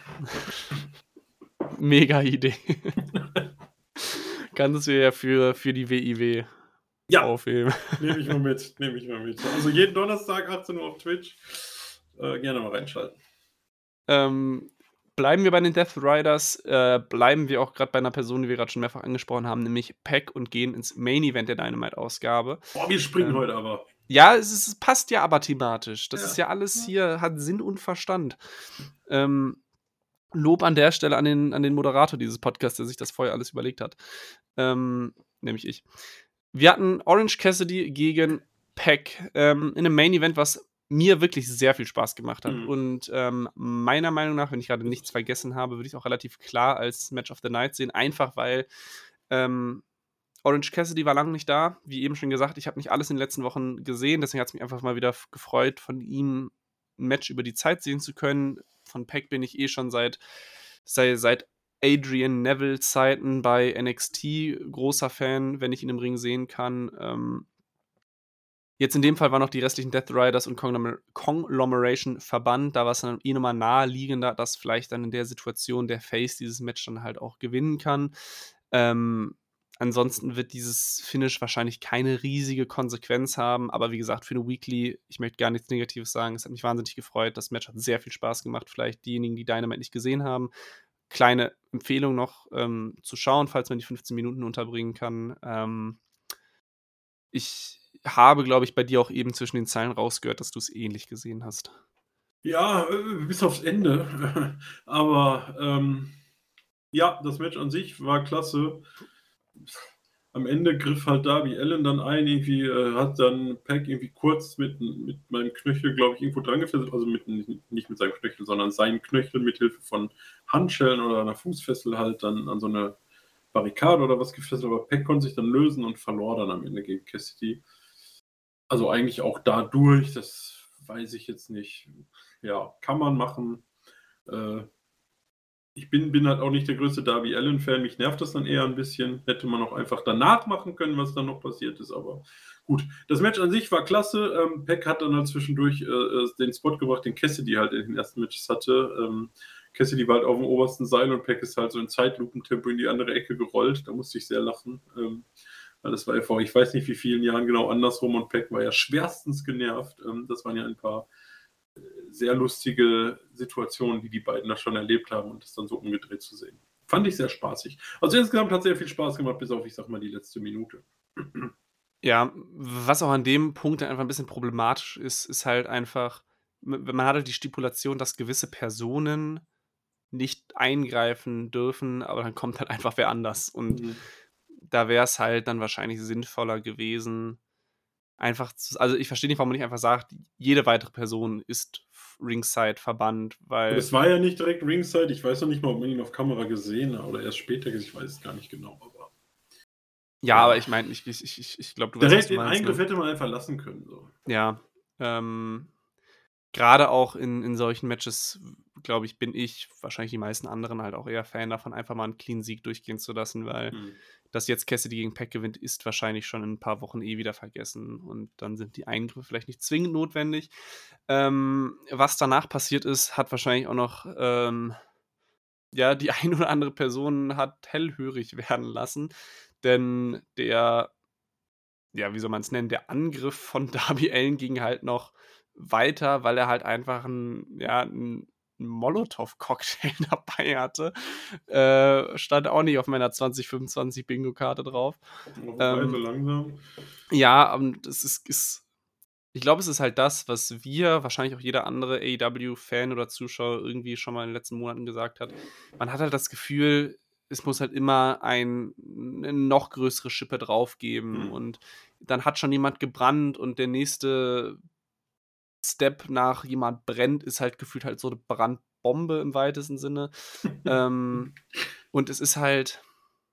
S1: Mega Idee. Kannst du ja für für die W I W
S2: Ja,
S1: aufheben.
S2: nehme ich mal mit, nehme ich mal mit. Also jeden Donnerstag achtzehn Uhr auf Twitch. Äh, gerne mal reinschalten.
S1: Ähm, bleiben wir bei den Death Riders, äh, bleiben wir auch gerade bei einer Person, die wir gerade schon mehrfach angesprochen haben, nämlich Pac und gehen ins Main Event der Dynamite-Ausgabe.
S2: Boah, wir springen
S1: Ähm,
S2: heute aber.
S1: ja, es, ist, es passt ja aber thematisch. Das
S2: Ja.
S1: ist ja alles hier, hat Sinn und Verstand. Ähm, Lob an der Stelle an den, an den Moderator dieses Podcasts, der sich das vorher alles überlegt hat. Ähm, nämlich ich. Wir hatten Orange Cassidy gegen Pac ähm, in einem Main Event, was mir wirklich sehr viel Spaß gemacht hat.
S2: Mhm.
S1: Und ähm, meiner Meinung nach, wenn ich gerade nichts vergessen habe, würde ich es auch relativ klar als Match of the Night sehen. Einfach weil ähm, Orange Cassidy war lange nicht da. Wie eben schon gesagt, ich habe nicht alles in den letzten Wochen gesehen. Deswegen hat es mich einfach mal wieder f- gefreut, von ihm ein Match über die Zeit sehen zu können. Von Pac bin ich eh schon seit, sei, seit Adrian Neville Zeiten bei N X T großer Fan, wenn ich ihn im Ring sehen kann. Ähm, jetzt in dem Fall waren noch die restlichen Death Riders und Conglomer Conglomeration verbannt. Da war es dann eh nochmal naheliegender, dass vielleicht dann in der Situation der Face dieses Match dann halt auch gewinnen kann. Ähm, ansonsten wird dieses Finish wahrscheinlich keine riesige Konsequenz haben, aber wie gesagt, für eine Weekly, ich möchte gar nichts Negatives sagen, es hat mich wahnsinnig gefreut. Das Match hat sehr viel Spaß gemacht. Vielleicht diejenigen, die Dynamite nicht gesehen haben, kleine Empfehlung noch ähm, zu schauen, falls man die fünfzehn Minuten unterbringen kann. Ähm, ich habe, glaube ich, bei dir auch eben zwischen den Zeilen rausgehört, dass du es ähnlich gesehen hast.
S2: Ja, äh, bis aufs Ende. Aber ähm, ja, das Match an sich war klasse. Am Ende griff halt Darby Allin dann ein, irgendwie äh, hat dann Pac irgendwie kurz mit, mit meinem Knöchel, glaube ich, irgendwo dran gefesselt. Also mit, nicht mit seinem Knöchel, sondern seinen Knöchel mit Hilfe von Handschellen oder einer Fußfessel halt dann an so eine Barrikade oder was gefesselt. Aber Pac konnte sich dann lösen und verlor dann am Ende gegen Cassidy. Also eigentlich auch dadurch, das weiß ich jetzt nicht. Ja, kann man machen. Äh, ich bin, bin halt auch nicht der größte Darby Allin-Fan. Mich nervt das dann eher ein bisschen. Hätte man auch einfach danach machen können, was dann noch passiert ist. Aber gut, das Match an sich war klasse. Ähm, Pac hat dann halt zwischendurch äh, den Spot gebracht, den Cassidy halt in den ersten Matches hatte. Ähm, Cassidy war halt auf dem obersten Seil und Pac ist halt so in Zeitlupentempo in die andere Ecke gerollt. Da musste ich sehr lachen. Ähm, weil das war ja vor, ich weiß nicht wie vielen Jahren genau andersrum und Pac war ja schwerstens genervt. Ähm, das waren ja ein paar sehr lustige Situationen, die die beiden da schon erlebt haben und das dann so umgedreht zu sehen. Fand ich sehr spaßig. Also insgesamt hat es sehr viel Spaß gemacht, bis auf, ich sag mal, die letzte Minute.
S1: Ja, was auch an dem Punkt dann einfach ein bisschen problematisch ist, ist halt einfach, m- man hat halt die Stipulation, dass gewisse Personen nicht eingreifen dürfen, aber dann kommt halt einfach wer anders. Und
S2: Mhm.
S1: da wäre es halt dann wahrscheinlich sinnvoller gewesen, einfach zu, also ich verstehe nicht, warum man nicht einfach sagt, jede weitere Person ist f- Ringside verbannt, weil
S2: Das war ja nicht direkt Ringside. Ich weiß noch nicht mal, ob man ihn auf Kamera gesehen hat oder erst später. Ich weiß es gar nicht genau. Aber
S1: ja,
S2: ja,
S1: aber ich meine, ich, ich, ich, ich glaube, du weißt, was
S2: direkt
S1: du
S2: den
S1: meinst,
S2: Eingriff
S1: ne?
S2: hätte man einfach lassen können. So.
S1: Ja, ähm, gerade auch in, in solchen Matches, glaube ich, bin ich, wahrscheinlich die meisten anderen halt auch eher Fan davon, einfach mal einen Clean-Sieg durchgehen zu lassen, weil
S2: Hm.
S1: dass jetzt Cassidy gegen Pac gewinnt, ist wahrscheinlich schon in ein paar Wochen eh wieder vergessen und dann sind die Eingriffe vielleicht nicht zwingend notwendig. Ähm, was danach passiert ist, hat wahrscheinlich auch noch ähm, ja, die ein oder andere Person hat hellhörig werden lassen, denn der, ja, wie soll man es nennen, der Angriff von Darby Allin ging halt noch weiter, weil er halt einfach ein, ja, ein Molotow-Cocktail dabei hatte. Äh, stand auch nicht auf meiner zwanzig fünfundzwanzig Bingo-Karte drauf.
S2: Wobei, so
S1: Ähm,
S2: langsam.
S1: ja, und es ist, ist ich glaube, es ist halt das, was wir, wahrscheinlich auch jeder andere A E W-Fan oder Zuschauer irgendwie schon mal in den letzten Monaten gesagt hat. Man hat halt das Gefühl, es muss halt immer ein 'ne noch größere Schippe drauf geben
S2: Hm.
S1: und dann hat schon jemand gebrannt und der nächste Step nach jemand brennt, ist halt gefühlt halt so eine Brandbombe im weitesten Sinne. Ähm, und es ist halt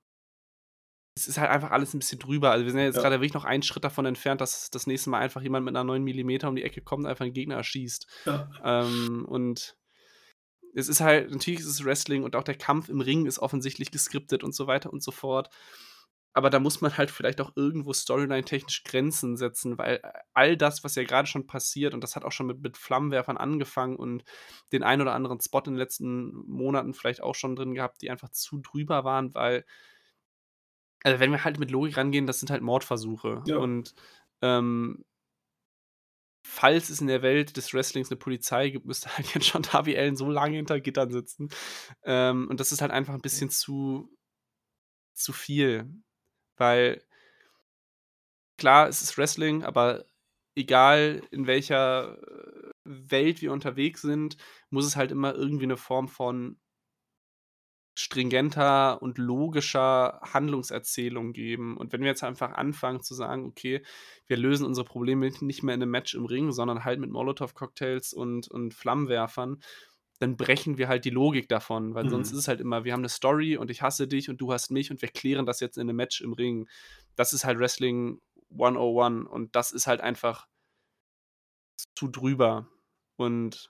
S1: es ist halt einfach alles ein bisschen drüber. Also, wir sind ja jetzt
S2: Ja.
S1: gerade wirklich noch einen Schritt davon entfernt, dass das nächste Mal einfach jemand mit einer neun Millimeter um die Ecke kommt und einfach 'n Gegner erschießt.
S2: Ja.
S1: Ähm, und es ist halt natürlich ist es Wrestling und auch der Kampf im Ring ist offensichtlich geskriptet und so weiter und so fort. Aber da muss man halt vielleicht auch irgendwo storyline-technisch Grenzen setzen, weil äh, all das, was ja gerade schon passiert und das hat auch schon mit mit Flammenwerfern angefangen und den einen oder anderen Spot in den letzten Monaten vielleicht auch schon drin gehabt, die einfach zu drüber waren, weil Also, wenn wir halt mit Logik rangehen, das sind halt Mordversuche.
S2: Ja.
S1: Und, ähm falls es in der Welt des Wrestlings 'ne Polizei gibt, müsste halt jetzt schon Darby Allin so lange hinter Gittern sitzen. Ähm, und das ist halt einfach 'n bisschen zu zu viel, weil klar, es ist Wrestling, aber egal in welcher, äh, Welt wir unterwegs sind, muss es halt immer irgendwie 'ne Form von stringenter und logischer Handlungserzählung geben. Und wenn wir jetzt einfach anfangen zu sagen: „Okay, wir lösen unsere Probleme nicht mehr in 'nem Match im Ring, sondern halt mit Molotov-Cocktails und und Flammenwerfern“, dann brechen wir halt die Logik davon, weil sonst
S2: Mhm.
S1: ist es halt immer: „Wir haben 'ne Story und ich hasse dich und du hasst mich und wir klären das jetzt in 'nem Match im Ring.“ Das ist halt Wrestling hundertundeins und das ist halt einfach zu drüber. Und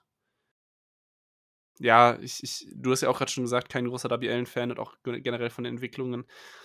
S1: ja, ich ich du hast ja auch grad schon gesagt, kein großer Darby Allin-Fan und auch ge generell von den Entwicklungen.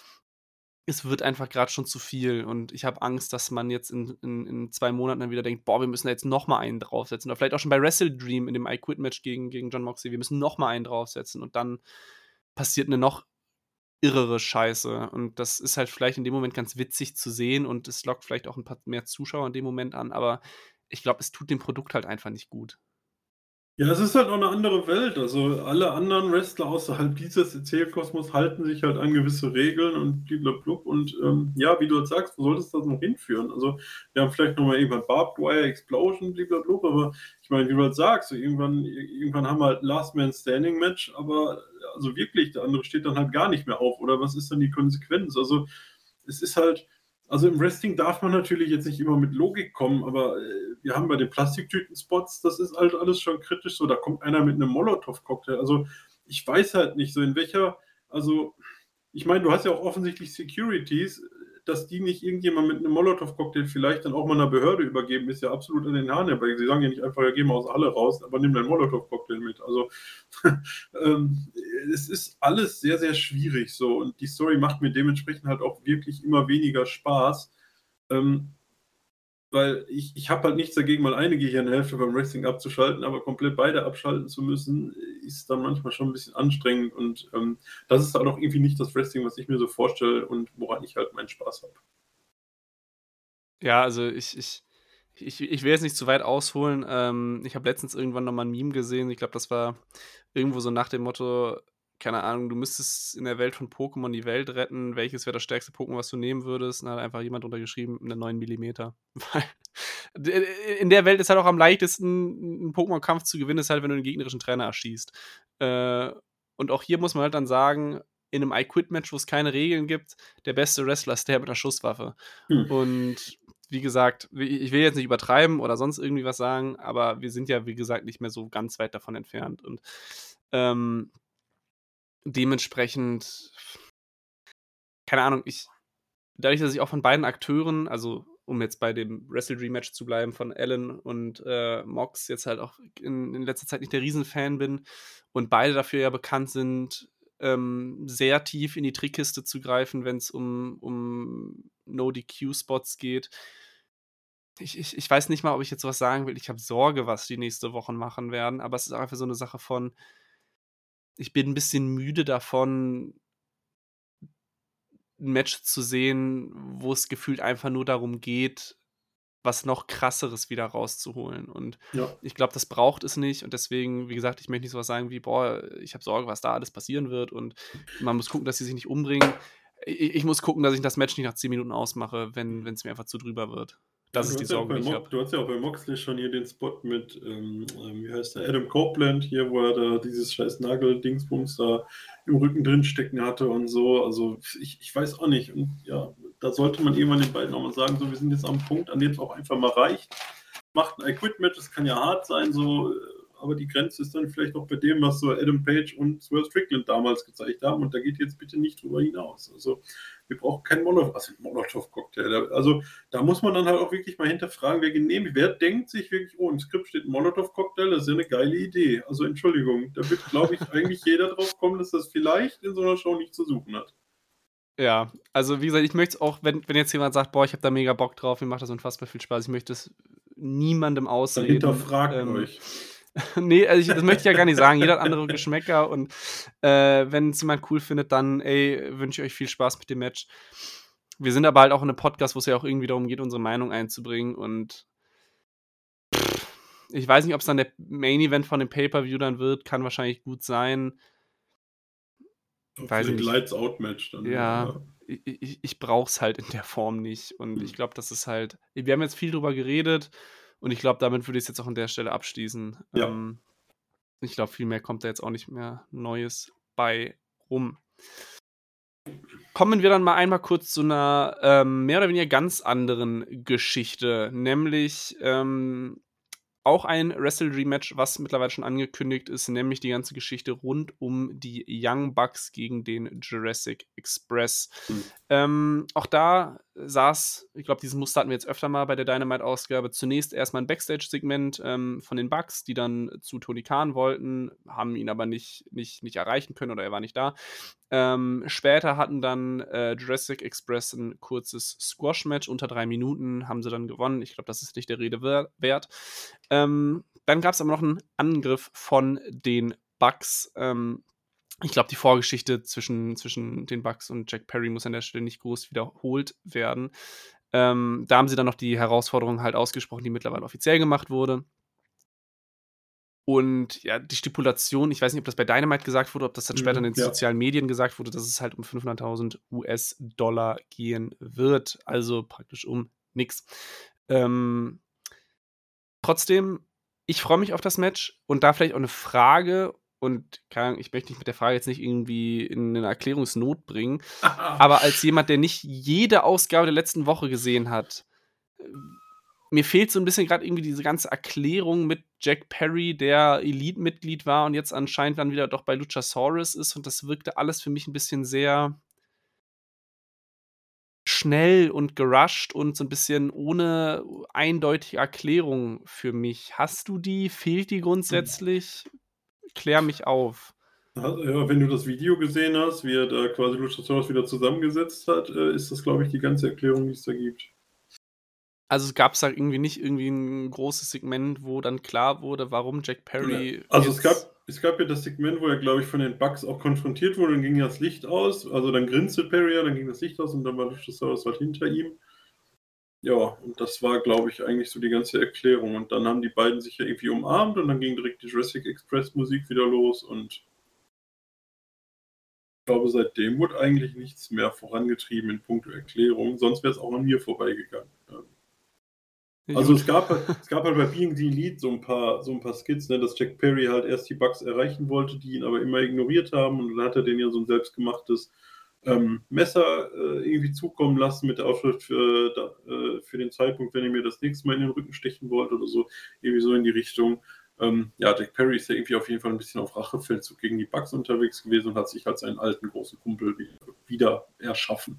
S1: Es wird einfach grad schon zu viel und ich habe Angst, dass man jetzt in in in zwei Monaten dann wieder denkt: „Boah, wir müssen da jetzt noch mal einen draufsetzen.“ Oder vielleicht auch schon bei Wrestle Dream in dem I Quit Match gegen gegen Jon Moxley: „Wir müssen noch mal einen draufsetzen.“ Und dann passiert 'ne noch irrere Scheiße. Und das ist halt vielleicht in dem Moment ganz witzig zu sehen und es lockt vielleicht auch 'n paar mehr Zuschauer in dem Moment an, aber ich glaube, es tut dem Produkt halt einfach nicht gut.
S2: Ja, es ist halt auch 'ne andere Welt. Also, alle anderen Wrestler außerhalb dieses Erzählkosmos halten sich halt an gewisse Regeln und bliblablub und, ähm, ja, wie du halt sagst, wo soll das das noch hinführen? Also, wir haben vielleicht noch mal irgendwann Barbed Wire Explosion bliblablub, aber ich meine, wie du halt sagst, so irgendwann i irgendwann haben wir halt 'n Last Man Standing Match, aber also wirklich, der andere steht dann halt gar nicht mehr auf. Oder was ist dann die Konsequenz? Also, es ist halt also, im Wrestling darf man natürlich jetzt nicht immer mit Logik kommen, aber, äh, wir haben bei den Plastiktüten-Spots, das ist halt alles schon kritisch so, da kommt einer mit 'nem Molotov-Cocktail. Also, ich weiß halt nicht so, in welcher also, ich meine, du hast ja auch offensichtlich Securities, dass die nicht irgendjemand mit 'nem Molotov-Cocktail vielleicht dann auch mal 'ner Behörde übergeben, ist ja absolut an den Haaren herbei Sie sagen ja nicht einfach: „Ja, geh mal aus der Halle raus, aber nimm deinen Molotov-Cocktail mit.“ Also, ähm, es ist alles sehr, sehr schwierig so und die Story macht mir dementsprechend halt auch wirklich immer weniger Spaß. Ähm, weil ich ich habe halt nichts dagegen, mal eine Gehirnhälfte beim Wrestling abzuschalten, aber komplett beide abschalten zu müssen, ist dann manchmal schon 'n bisschen anstrengend und, ähm, das ist halt auch irgendwie nicht das Wrestling, was ich mir so vorstelle und woran ich halt meinen Spaß habe.
S1: Ja, also, ich ich ich ich will jetzt nicht zu weit ausholen. Ähm, ich habe letztens irgendwann noch mal 'n Meme gesehen. Ich glaube, das war irgendwo so nach dem Motto, keine Ahnung: „Du müsstest in der Welt von Pokémon die Welt retten. Welches wäre das stärkste Pokémon, was du nehmen würdest?“ Und dann hat einfach jemand drunter geschrieben: „'Nen neun Millimeter.“ Weil d i in der Welt ist halt auch am leichtesten 'n Pokémon-Kampf zu gewinnen ist halt, wenn du den gegnerischen Trainer erschießt. Äh, und auch hier muss man halt dann sagen, in 'nem I Quit Match, wo's keine Regeln gibt, der beste Wrestler ist der mit 'ner Schusswaffe.
S2: Hm.
S1: Und wie gesagt, i ich will jetzt nicht übertreiben oder sonst irgendwie was sagen, aber wir sind ja, wie gesagt, nicht mehr so ganz weit davon entfernt und, ähm dementsprechend keine Ahnung, ich dadurch, dass ich auch von beiden Akteuren also, um jetzt bei dem Wrestle Dream Match zu bleiben, von Allin und, äh, Mox jetzt halt auch in in letzter Zeit nicht der Riesenfan bin und beide dafür ja bekannt sind, ähm, sehr tief in die Trickkiste zu greifen, wenn's um um No-D-Q-Spots geht. Ich ich ich weiß nicht mal, ob ich jetzt so was sagen will. Ich habe Sorge, was die nächste Wochen machen werden, aber es ist einfach so 'ne Sache von ich bin 'n bisschen müde davon 'n Match zu sehen, wo es gefühlt einfach nur darum geht, was noch Krasseres wieder rauszuholen. Und
S2: Ja.
S1: ich glaube, das braucht es nicht und deswegen, wie gesagt, ich möchte nicht so was sagen wie: „Boah, ich habe Sorge, was da alles passieren wird und man muss gucken, dass sie sich nicht umbringen.“ I ich muss gucken, dass ich das Match nicht nach zehn Minuten ausmache, wenn wenn's mir einfach zu drüber wird.
S2: Ja,
S1: Das
S2: du
S1: ist die
S2: hast ja auch
S1: Sorge,
S2: bei
S1: die ich
S2: Mo
S1: habe.
S2: du hast ja auch bei Moxley schon hier den Spot mit, ähm, ähm, wie heißt der, Adam Copeland hier, wo er da dieses scheiß Nagel-Dingsbums da im Rücken drinstecken hatte und so. Also, ich ich weiß auch nicht und ja, da sollte man irgendwann den beiden auch mal sagen: „So, wir sind jetzt am Punkt, an dem's auch einfach mal reicht. Macht 'n I Quit Match, das kann ja hart sein so, äh, aber die Grenze ist dann vielleicht auch bei dem, was so Adam Page und Swerve Strickland damals gezeigt haben und da geht jetzt bitte nicht drüber hinaus.“ Also, wir brauchen keinen Molo also, Molotov-Cocktail. Also, da muss man dann halt auch wirklich mal hinterfragen, wer genehmigt wer denkt sich wirklich: „Oh, im Skript steht 'n Molotov-Cocktail, das ist ja 'ne geile Idee.“ Also, Entschuldigung, da wird, glaube ich, eigentlich jeder drauf kommen, dass das vielleicht in so 'ner Show nichts zu suchen hat.
S1: Ja, also, wie gesagt, ich möchte es auch, wenn wenn jetzt jemand sagt: „Boah, ich habe da mega Bock drauf, mir macht das unfassbar viel Spaß.“ Ich möchte es niemandem
S2: Dann
S1: ausreden.
S2: hinterfragt
S1: Ähm,
S2: euch.
S1: Ne, also ich das möchte ich ja gar nicht sagen. Jeder hat andere Geschmäcker und, äh, wenn's jemand cool findet, dann, ey, wünsche ich euch viel Spaß mit dem Match. Wir sind aber halt auch in 'nem Podcast, wo's ja auch irgendwie darum geht, unsere Meinung einzubringen und ich weiß nicht, ob's dann der Main Event von dem Pay-per-View dann wird, kann wahrscheinlich gut sein. Weiß ich
S2: Vielleicht
S1: nicht.
S2: Lights Out Match dann wieder,
S1: Ja,
S2: ja.
S1: i i ich brauche es halt in der Form nicht und ich
S2: Mhm.
S1: glaube, das ist halt wir haben jetzt viel drüber geredet und ich glaube, damit würde ich's jetzt auch an der Stelle abschließen.
S2: Ja.
S1: Ähm, ich glaube, viel mehr kommt da jetzt auch nicht mehr Neues bei rum. Kommen wir dann mal einmal kurz zu 'ner, ähm, mehr oder weniger ganz anderen Geschichte, nämlich, ähm, auch ein Wrestle Dream Match, was mittlerweile schon angekündigt ist, nämlich die ganze Geschichte rund um die Young Bucks gegen den Jurassic Express.
S2: Mhm.
S1: Ähm, auch da saß ich glaube, dieses Muster hatten wir jetzt öfter mal bei der Dynamite-Ausgabe. Zunächst erst mal 'n Backstage-Segment, ähm, von den Bucks, die dann zu Tony Khan wollten, haben ihn aber nicht nicht nicht erreichen können oder er war nicht da. Ähm, später hatten dann, äh, Jurassic Express 'n kurzes Squash-Match unter drei Minuten, haben sie dann gewonnen. Ich glaube, das ist nicht der Rede wer wert. Ähm, dann gab's aber noch 'n Angriff von den Bucks. Ähm, ich glaube, die Vorgeschichte zwischen zwischen den Bucks und Jack Perry muss an der Stelle nicht groß wiederholt werden. Ähm, da haben sie dann noch die Herausforderung halt ausgesprochen, die mittlerweile offiziell gemacht wurde. Und ja, die Stipulation, ich weiß nicht, ob das bei Dynamite gesagt wurde, ob das dann später in
S2: Mhm,
S1: den
S2: ja.
S1: sozialen Medien gesagt wurde, dass es halt um fünfhunderttausend US-Dollar gehen wird, also praktisch um nix. Ähm trotzdem, ich freue mich auf das Match und da vielleicht auch 'ne Frage und keine Ahnung, ich möchte dich mit der Frage jetzt nicht irgendwie in 'ne Erklärungsnot bringen, aber als jemand, der nicht jede Ausgabe der letzten Woche gesehen hat, ähm, mir fehlt so 'n bisschen grad irgendwie diese ganze Erklärung mit Jack Perry, der Elite-Mitglied war und jetzt anscheinend dann wieder doch bei Luchasaurus ist und das wirkte alles für mich 'n bisschen sehr schnell und gerusht und so 'n bisschen ohne eindeutige Erklärung für mich. Hast du die? Fehlt die grundsätzlich? Klär mich auf.
S2: Ja, ja, wenn du das Video gesehen hast, wie er da quasi Luchasaurus wieder zusammengesetzt hat, äh, ist das, glaube ich, die ganze Erklärung, die es da gibt.
S1: Also, es gab's da irgendwie nicht irgendwie 'n großes Segment, wo dann klar wurde, warum Jack
S2: Ja,
S1: Perry
S2: also, es
S1: jetzt
S2: gab es gab ja das Segment, wo er, glaube ich, von den Bucks auch konfrontiert wurde, dann ging ja das Licht aus. Also, dann grinste Perry ja, dann ging das Licht aus und dann war Luchasaurus halt hinter ihm. Ja, und das war, glaube ich, eigentlich so die ganze Erklärung. Und dann haben die beiden sich ja irgendwie umarmt und dann ging direkt die Jurassic Express Musik wieder los und glaube, seitdem wurde eigentlich nichts mehr vorangetrieben in puncto Erklärung, sonst wäre es auch an mir vorbeigegangen, ja.
S1: Ja
S2: Also,
S1: gut.
S2: es gab halt es gab halt bei Being the Elite so 'n paar so 'n paar Skits, ne, dass Jack Perry halt erst die Bucks erreichen wollte, die ihn aber immer ignoriert haben und dann hat er denen ja so 'n selbstgemachtes, ähm, Messer, äh, irgendwie zukommen lassen mit der Aufschrift für da äh, für den Zeitpunkt, wenn ihr mir das nächste Mal in den Rücken stechen wollt oder so, irgendwie so in die Richtung. Ähm, ja, Jack Perry ist ja irgendwie auf jeden Fall 'n bisschen auf Rachefeldzug gegen die Bucks unterwegs gewesen und hat sich halt seinen alten großen Kumpel wi wieder erschaffen.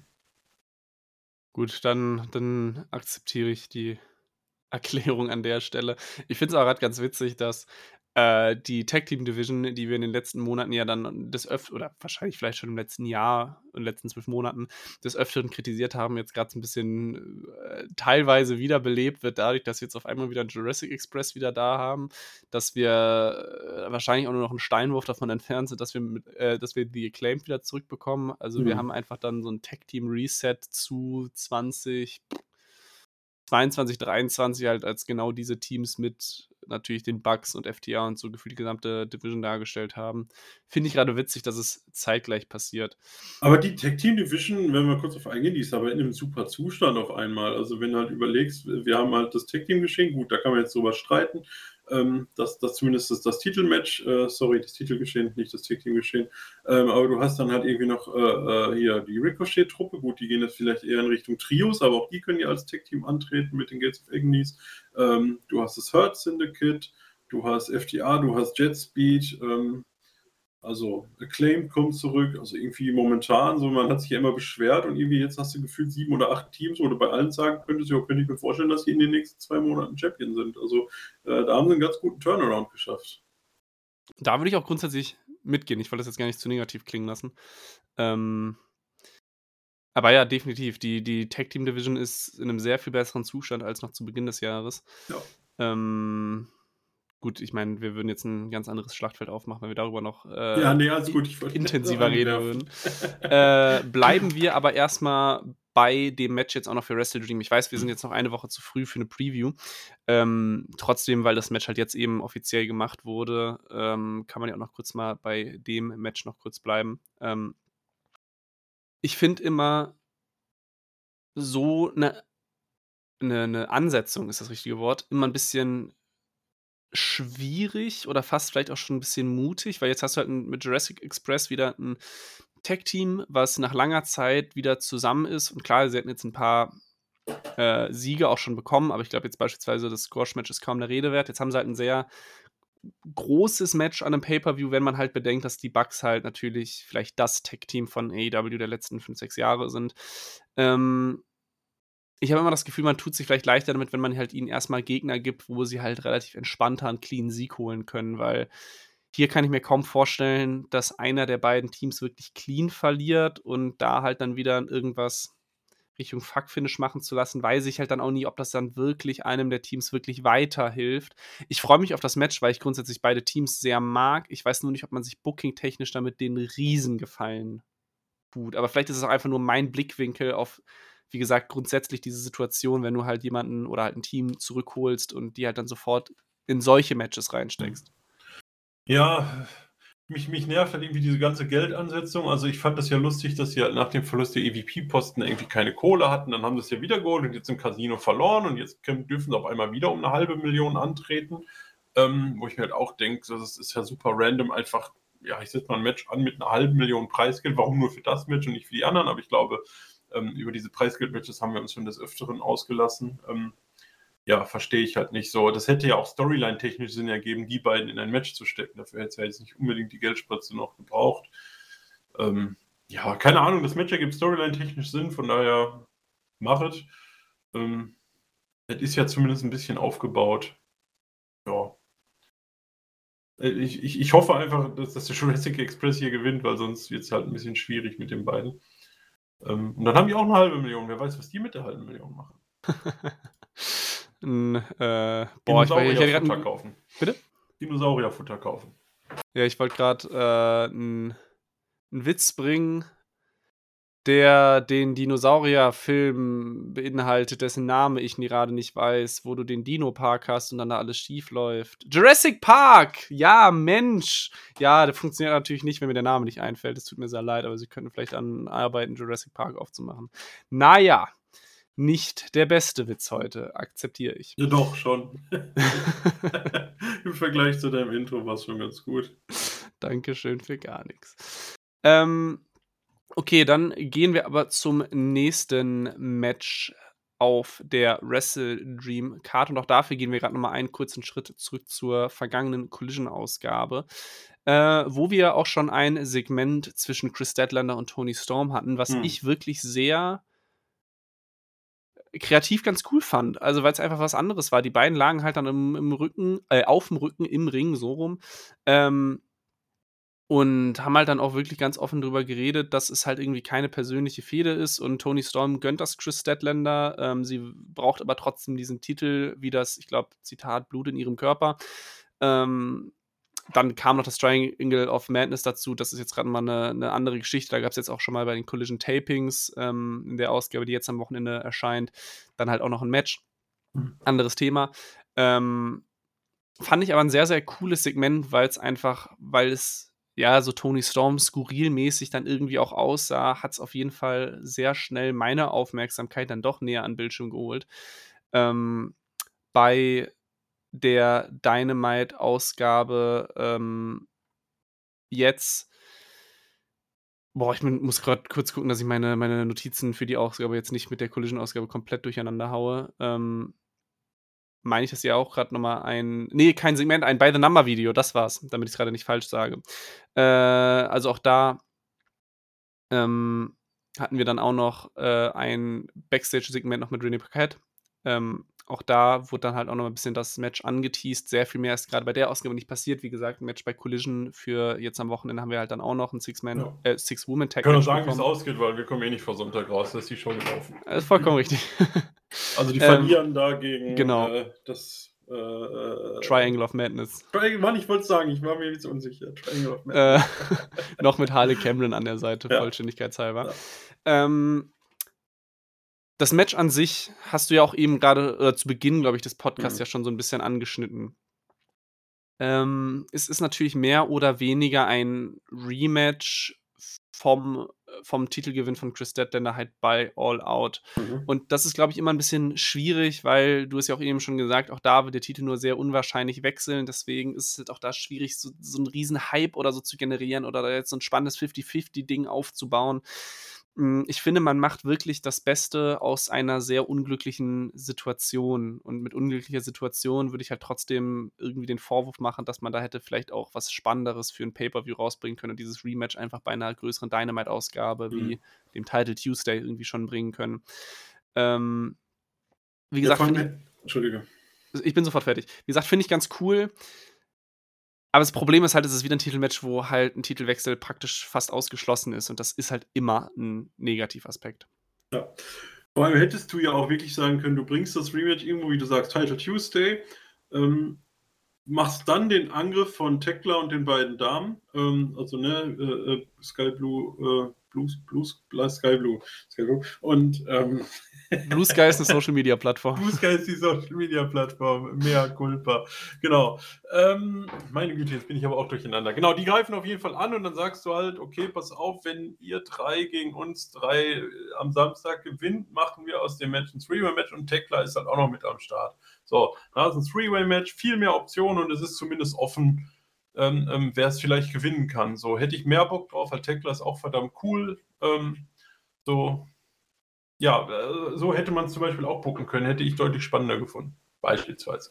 S1: Gut, dann dann akzeptiere ich die Erklärung an der Stelle. Ich finde es auch grad ganz witzig, dass, äh, die Tag Team Division, die wir in den letzten Monaten ja dann des Öft oder wahrscheinlich vielleicht schon im letzten Jahr, in den letzten zwölf Monaten des Öfteren kritisiert haben, jetzt grad so 'n bisschen, äh, teilweise wiederbelebt wird dadurch, dass wir jetzt auf einmal wieder 'n Jurassic Express wieder da haben, dass wir, äh, wahrscheinlich auch nur noch 'n Steinwurf davon entfernt sind, dass wir mit äh, dass wir The Acclaimed wieder zurückbekommen. Also, wir
S2: Mhm.
S1: haben einfach dann so 'n Tag Team Reset zu zwanzig zweiundzwanzig, dreiundzwanzig halt als genau diese Teams mit natürlich den Bucks und F T R und so gefühlt die gesamte Division dargestellt haben. Finde ich grade witzig, dass es zeitgleich passiert.
S2: Aber die Tag Team Division, wenn wir kurz drauf eingehen, die ist aber in 'nem super Zustand auf einmal. Also, wenn du halt überlegst, w wir haben halt das Tag Team Geschehen, gut, da kann man jetzt drüber streiten, ähm, dass dass zumindest das das Titelmatch äh, sorry, das Titelgeschehen, nicht das Tag Team Geschehen. Ähm, aber du hast dann halt irgendwie noch, äh, äh, hier die Ricochet-Truppe. Gut, die gehen jetzt vielleicht eher in Richtung Trios, aber auch die können ja als Tag Team antreten mit den Gates of Agonies. Ähm, du hast das Hurt Syndicate, du hast F T R, du hast Jet Speed, ähm, also, Acclaimed kommt zurück. Also, irgendwie momentan so man hat sich ja immer beschwert und irgendwie jetzt hast du gefühlt sieben oder acht Teams, wo du bei allen sagen könntest: „Ja, könnte ich mir vorstellen, dass die in den nächsten zwei Monaten Champion sind.“ Also, äh, da haben sie 'n ganz guten Turnaround geschafft.
S1: Da würde ich auch grundsätzlich mitgehen. Ich wollte das jetzt gar nicht zu negativ klingen lassen. Ähm aber ja, definitiv. Die die Tag Team Division ist in 'nem sehr viel besseren Zustand als noch zu Beginn des Jahres.
S2: Ja.
S1: Ähm gut, ich meine, wir würden jetzt ein ganz anderes Schlachtfeld aufmachen, wenn wir darüber noch äh,
S2: Ja, nee, alles gut. Ich wollte
S1: intensiver reden würden. Äh, bleiben wir aber erstmal bei dem Match jetzt auch noch für Wrestle Dream. Ich weiß, wir sind jetzt noch eine Woche zu früh für eine Preview. Ähm, trotzdem, weil das Match halt jetzt eben offiziell gemacht wurde, ähm, kann man ja auch noch kurz mal bei dem Match noch kurz bleiben. Ähm, ich finde immer so eine ne, ne Ansetzung, ist das richtige Wort, immer ein bisschen schwierig oder fast vielleicht auch schon ein bisschen mutig, weil jetzt hast du halt mit Jurassic Express wieder ein Tag-Team, was nach langer Zeit wieder zusammen ist. Und klar, sie hatten jetzt ein paar äh, Siege auch schon bekommen, aber ich glaube jetzt beispielsweise das Squash-Match ist kaum eine Rede wert. Jetzt haben sie halt ein sehr großes Match an einem Pay-Per-View, wenn man halt bedenkt, dass die Bucks halt natürlich vielleicht das Tag-Team von A E W der letzten fünf, sechs Jahre sind. Ähm, ich habe immer das Gefühl, man tut sich vielleicht leichter damit, wenn man halt ihnen erstmal Gegner gibt, wo sie halt relativ entspannter einen clean Sieg holen können, weil hier kann ich mir kaum vorstellen, dass einer der beiden Teams wirklich clean verliert und da halt dann wieder irgendwas Richtung Fuck-Finish machen zu lassen, weiß ich halt dann auch nie, ob das dann wirklich einem der Teams wirklich weiterhilft. Ich freue mich auf das Match, weil ich grundsätzlich beide Teams sehr mag. Ich weiß nur nicht, ob man sich booking-technisch damit den Riesengefallen tut. Aber vielleicht ist es auch einfach nur mein Blickwinkel auf, wie gesagt, grundsätzlich diese Situation, wenn du halt jemanden oder halt ein Team zurückholst und die halt dann sofort in solche Matches reinsteckst.
S2: Ja, mich, mich nervt halt irgendwie diese ganze Geldansetzung. Also ich fand das ja lustig, dass sie halt nach dem Verlust der E V P-Posten irgendwie keine Kohle hatten. Dann haben sie es ja wieder geholt und jetzt im Casino verloren und jetzt können, dürfen sie auf einmal wieder um eine halbe Million antreten. Ähm, wo ich mir halt auch denke, das ist ja super random, einfach, ja, ich setze mal ein Match an mit einer halben Million Preisgeld. Warum nur für das Match und nicht für die anderen? Aber ich glaube, ähm, über diese Preisgeld-Matches haben wir uns schon des Öfteren ausgelassen. Ähm, ja, verstehe ich halt nicht so. Das hätte ja auch Storyline-technisch Sinn ergeben, die beiden in ein Match zu stecken. Dafür hätte es ja jetzt nicht unbedingt die Geldspritze noch gebraucht. Ähm, ja, keine Ahnung, das Match ergibt Storyline-technisch Sinn, von daher machet. Ähm, es ist ja zumindest ein bisschen aufgebaut. Ja. Ich, ich, ich hoffe einfach, dass, dass der Jurassic Express hier gewinnt, weil sonst wird es halt ein bisschen schwierig mit den beiden. Ähm, und dann haben die auch eine halbe Million. Wer weiß, was die mit der halben Million machen.
S1: Ein, äh, boah, ich, war- ich hätte
S2: Dinosaurierfutter
S1: gerade.
S2: kaufen.
S1: Bitte?
S2: Dinosaurierfutter kaufen.
S1: Ja, ich wollte gerade äh, einen Witz bringen, der den Dinosaurier-Film beinhaltet, dessen Name ich gerade nicht weiß, wo du den Dino-Park hast und dann da alles schief läuft. Jurassic Park! Ja, Mensch! Ja, das funktioniert natürlich nicht, wenn mir der Name nicht einfällt. Es tut mir sehr leid, aber sie könnten vielleicht an arbeiten, Jurassic Park aufzumachen. Naja, nicht der beste Witz heute, akzeptiere ich.
S2: Ja, doch, schon. Im Vergleich zu deinem Intro war es schon ganz gut.
S1: Dankeschön für gar nichts. Ähm, okay, dann gehen wir aber zum nächsten Match auf der Wrestle Dream Card. Und auch dafür gehen wir gerade nochmal einen kurzen Schritt zurück zur vergangenen Collision-Ausgabe, äh, wo wir auch schon ein Segment zwischen Chris Statlander und Toni Storm hatten, was
S2: Hm.
S1: ich wirklich sehr kreativ ganz cool fand. Also, weil es einfach was anderes war. Die beiden lagen halt dann im, im Rücken, äh, auf dem Rücken im Ring, so rum. Ähm, und haben halt dann auch wirklich ganz offen drüber geredet, dass es halt irgendwie keine persönliche Fehde ist und Toni Storm gönnt das Chris Statlander. Ähm, sie braucht aber trotzdem diesen Titel, wie das, ich glaube, Zitat, Blut in ihrem Körper. Ähm, dann kam noch das Triangle of Madness dazu. Das ist jetzt gerade mal eine, eine andere Geschichte. Da gab es jetzt auch schon mal bei den Collision Tapings ähm, in der Ausgabe, die jetzt am Wochenende erscheint, dann halt auch noch ein Match.
S2: Hm.
S1: Anderes Thema. Ähm, fand ich aber ein sehr, sehr cooles Segment, weil es einfach, weil es ja so Toni Storm skurrilmäßig dann irgendwie auch aussah, hat es auf jeden Fall sehr schnell meine Aufmerksamkeit dann doch näher an den Bildschirm geholt. Ähm, bei der Dynamite-Ausgabe ähm, jetzt. Boah, ich mun- muss gerade kurz gucken, dass ich meine, meine Notizen für die Ausgabe jetzt nicht mit der Collision-Ausgabe komplett durcheinander haue. Ähm, meine ich, dass ihr auch gerade nochmal ein. Nee, kein Segment, ein By-the-Number-Video, das war's, damit ich es gerade nicht falsch sage. Äh, also auch da ähm, hatten wir dann auch noch äh, ein Backstage-Segment noch mit René Paquette. Ähm, auch da wurde dann halt auch noch ein bisschen das Match angeteased. Sehr viel mehr ist gerade bei der Ausgabe nicht passiert. Wie gesagt, ein Match bei Collision für jetzt am Wochenende haben wir halt dann auch noch ein Six-Man,
S2: Ja.
S1: äh, Six-Woman-Tag-Match
S2: Können wir sagen, wie es
S1: bekommen.
S2: ausgeht, weil wir kommen eh nicht vor Sonntag raus, da ist die Show gelaufen.
S1: Das ist vollkommen richtig.
S2: Also die
S1: Ähm,
S2: verlieren da gegen
S1: genau.
S2: äh, das Äh, äh,
S1: Triangle of Madness.
S2: Triangle, Mann, ich wollte es sagen, ich war mir jetzt unsicher. Triangle of
S1: Äh,
S2: Madness.
S1: noch mit Harley Cameron an der Seite,
S2: Ja.
S1: vollständigkeitshalber.
S2: Ja.
S1: Ähm, das Match an sich hast du ja auch eben gerade oder zu Beginn, glaube ich, des Podcasts
S2: Mhm.
S1: ja schon so ein bisschen angeschnitten. Ähm, es ist natürlich mehr oder weniger ein Rematch vom vom Titelgewinn von Chris Statlander halt bei All Out.
S2: Mhm.
S1: Und das ist, glaube ich, immer ein bisschen schwierig, weil du hast ja auch eben schon gesagt, auch da wird der Titel nur sehr unwahrscheinlich wechseln. Deswegen ist es halt auch da schwierig, so so 'n riesen Hype oder so zu generieren oder da jetzt so ein spannendes fifty-fifty-Ding aufzubauen. Hm, ich finde, man macht wirklich das Beste aus einer sehr unglücklichen Situation. Und mit unglücklicher Situation würde ich halt trotzdem irgendwie den Vorwurf machen, dass man da hätte vielleicht auch was Spannenderes für 'n Pay-per-View rausbringen können und dieses Rematch einfach bei einer größeren Dynamite-Ausgabe wie
S2: Mhm.
S1: dem Title Tuesday irgendwie schon bringen können. Ähm, wie
S2: Ja,
S1: gesagt,
S2: vor allem,
S1: finde ich
S2: äh, Entschuldige.
S1: ich bin sofort fertig. Wie gesagt, finde ich ganz cool. Aber das Problem ist halt, es ist wieder ein Titelmatch, wo halt ein Titelwechsel praktisch fast ausgeschlossen ist und das ist halt immer ein Negativaspekt.
S2: Ja. Vor allem hättest du ja auch wirklich sagen können, du bringst das Rematch irgendwo, wie du sagst, Title Tuesday, ähm, machst dann den Angriff von Tekla und den beiden Damen, ähm, also ne, äh, äh, Sky Blue, äh, Blues, Blues, Sky Blue, Sky Blue und ähm,
S1: Blue Sky ist 'ne Social-Media-Plattform.
S2: Blue Sky ist die Social Media Plattform, mea culpa. Genau. Ähm, meine Güte, jetzt bin ich aber auch durcheinander. Genau, die greifen auf jeden Fall an und dann sagst du halt, okay, pass auf, wenn ihr drei gegen uns drei äh, am Samstag gewinnt, machen wir aus dem Match ein Three-Way-Match und Tekla ist dann auch noch mit am Start. So, da ist ein Three-Way-Match, viel mehr Optionen und es ist zumindest offen, ähm, ähm, wer es vielleicht gewinnen kann. So, hätte ich mehr Bock drauf, weil Tekla ist auch verdammt cool. Ähm, so, ja, äh, so hätte man es zum Beispiel auch booken können, hätte ich deutlich spannender gefunden, beispielsweise.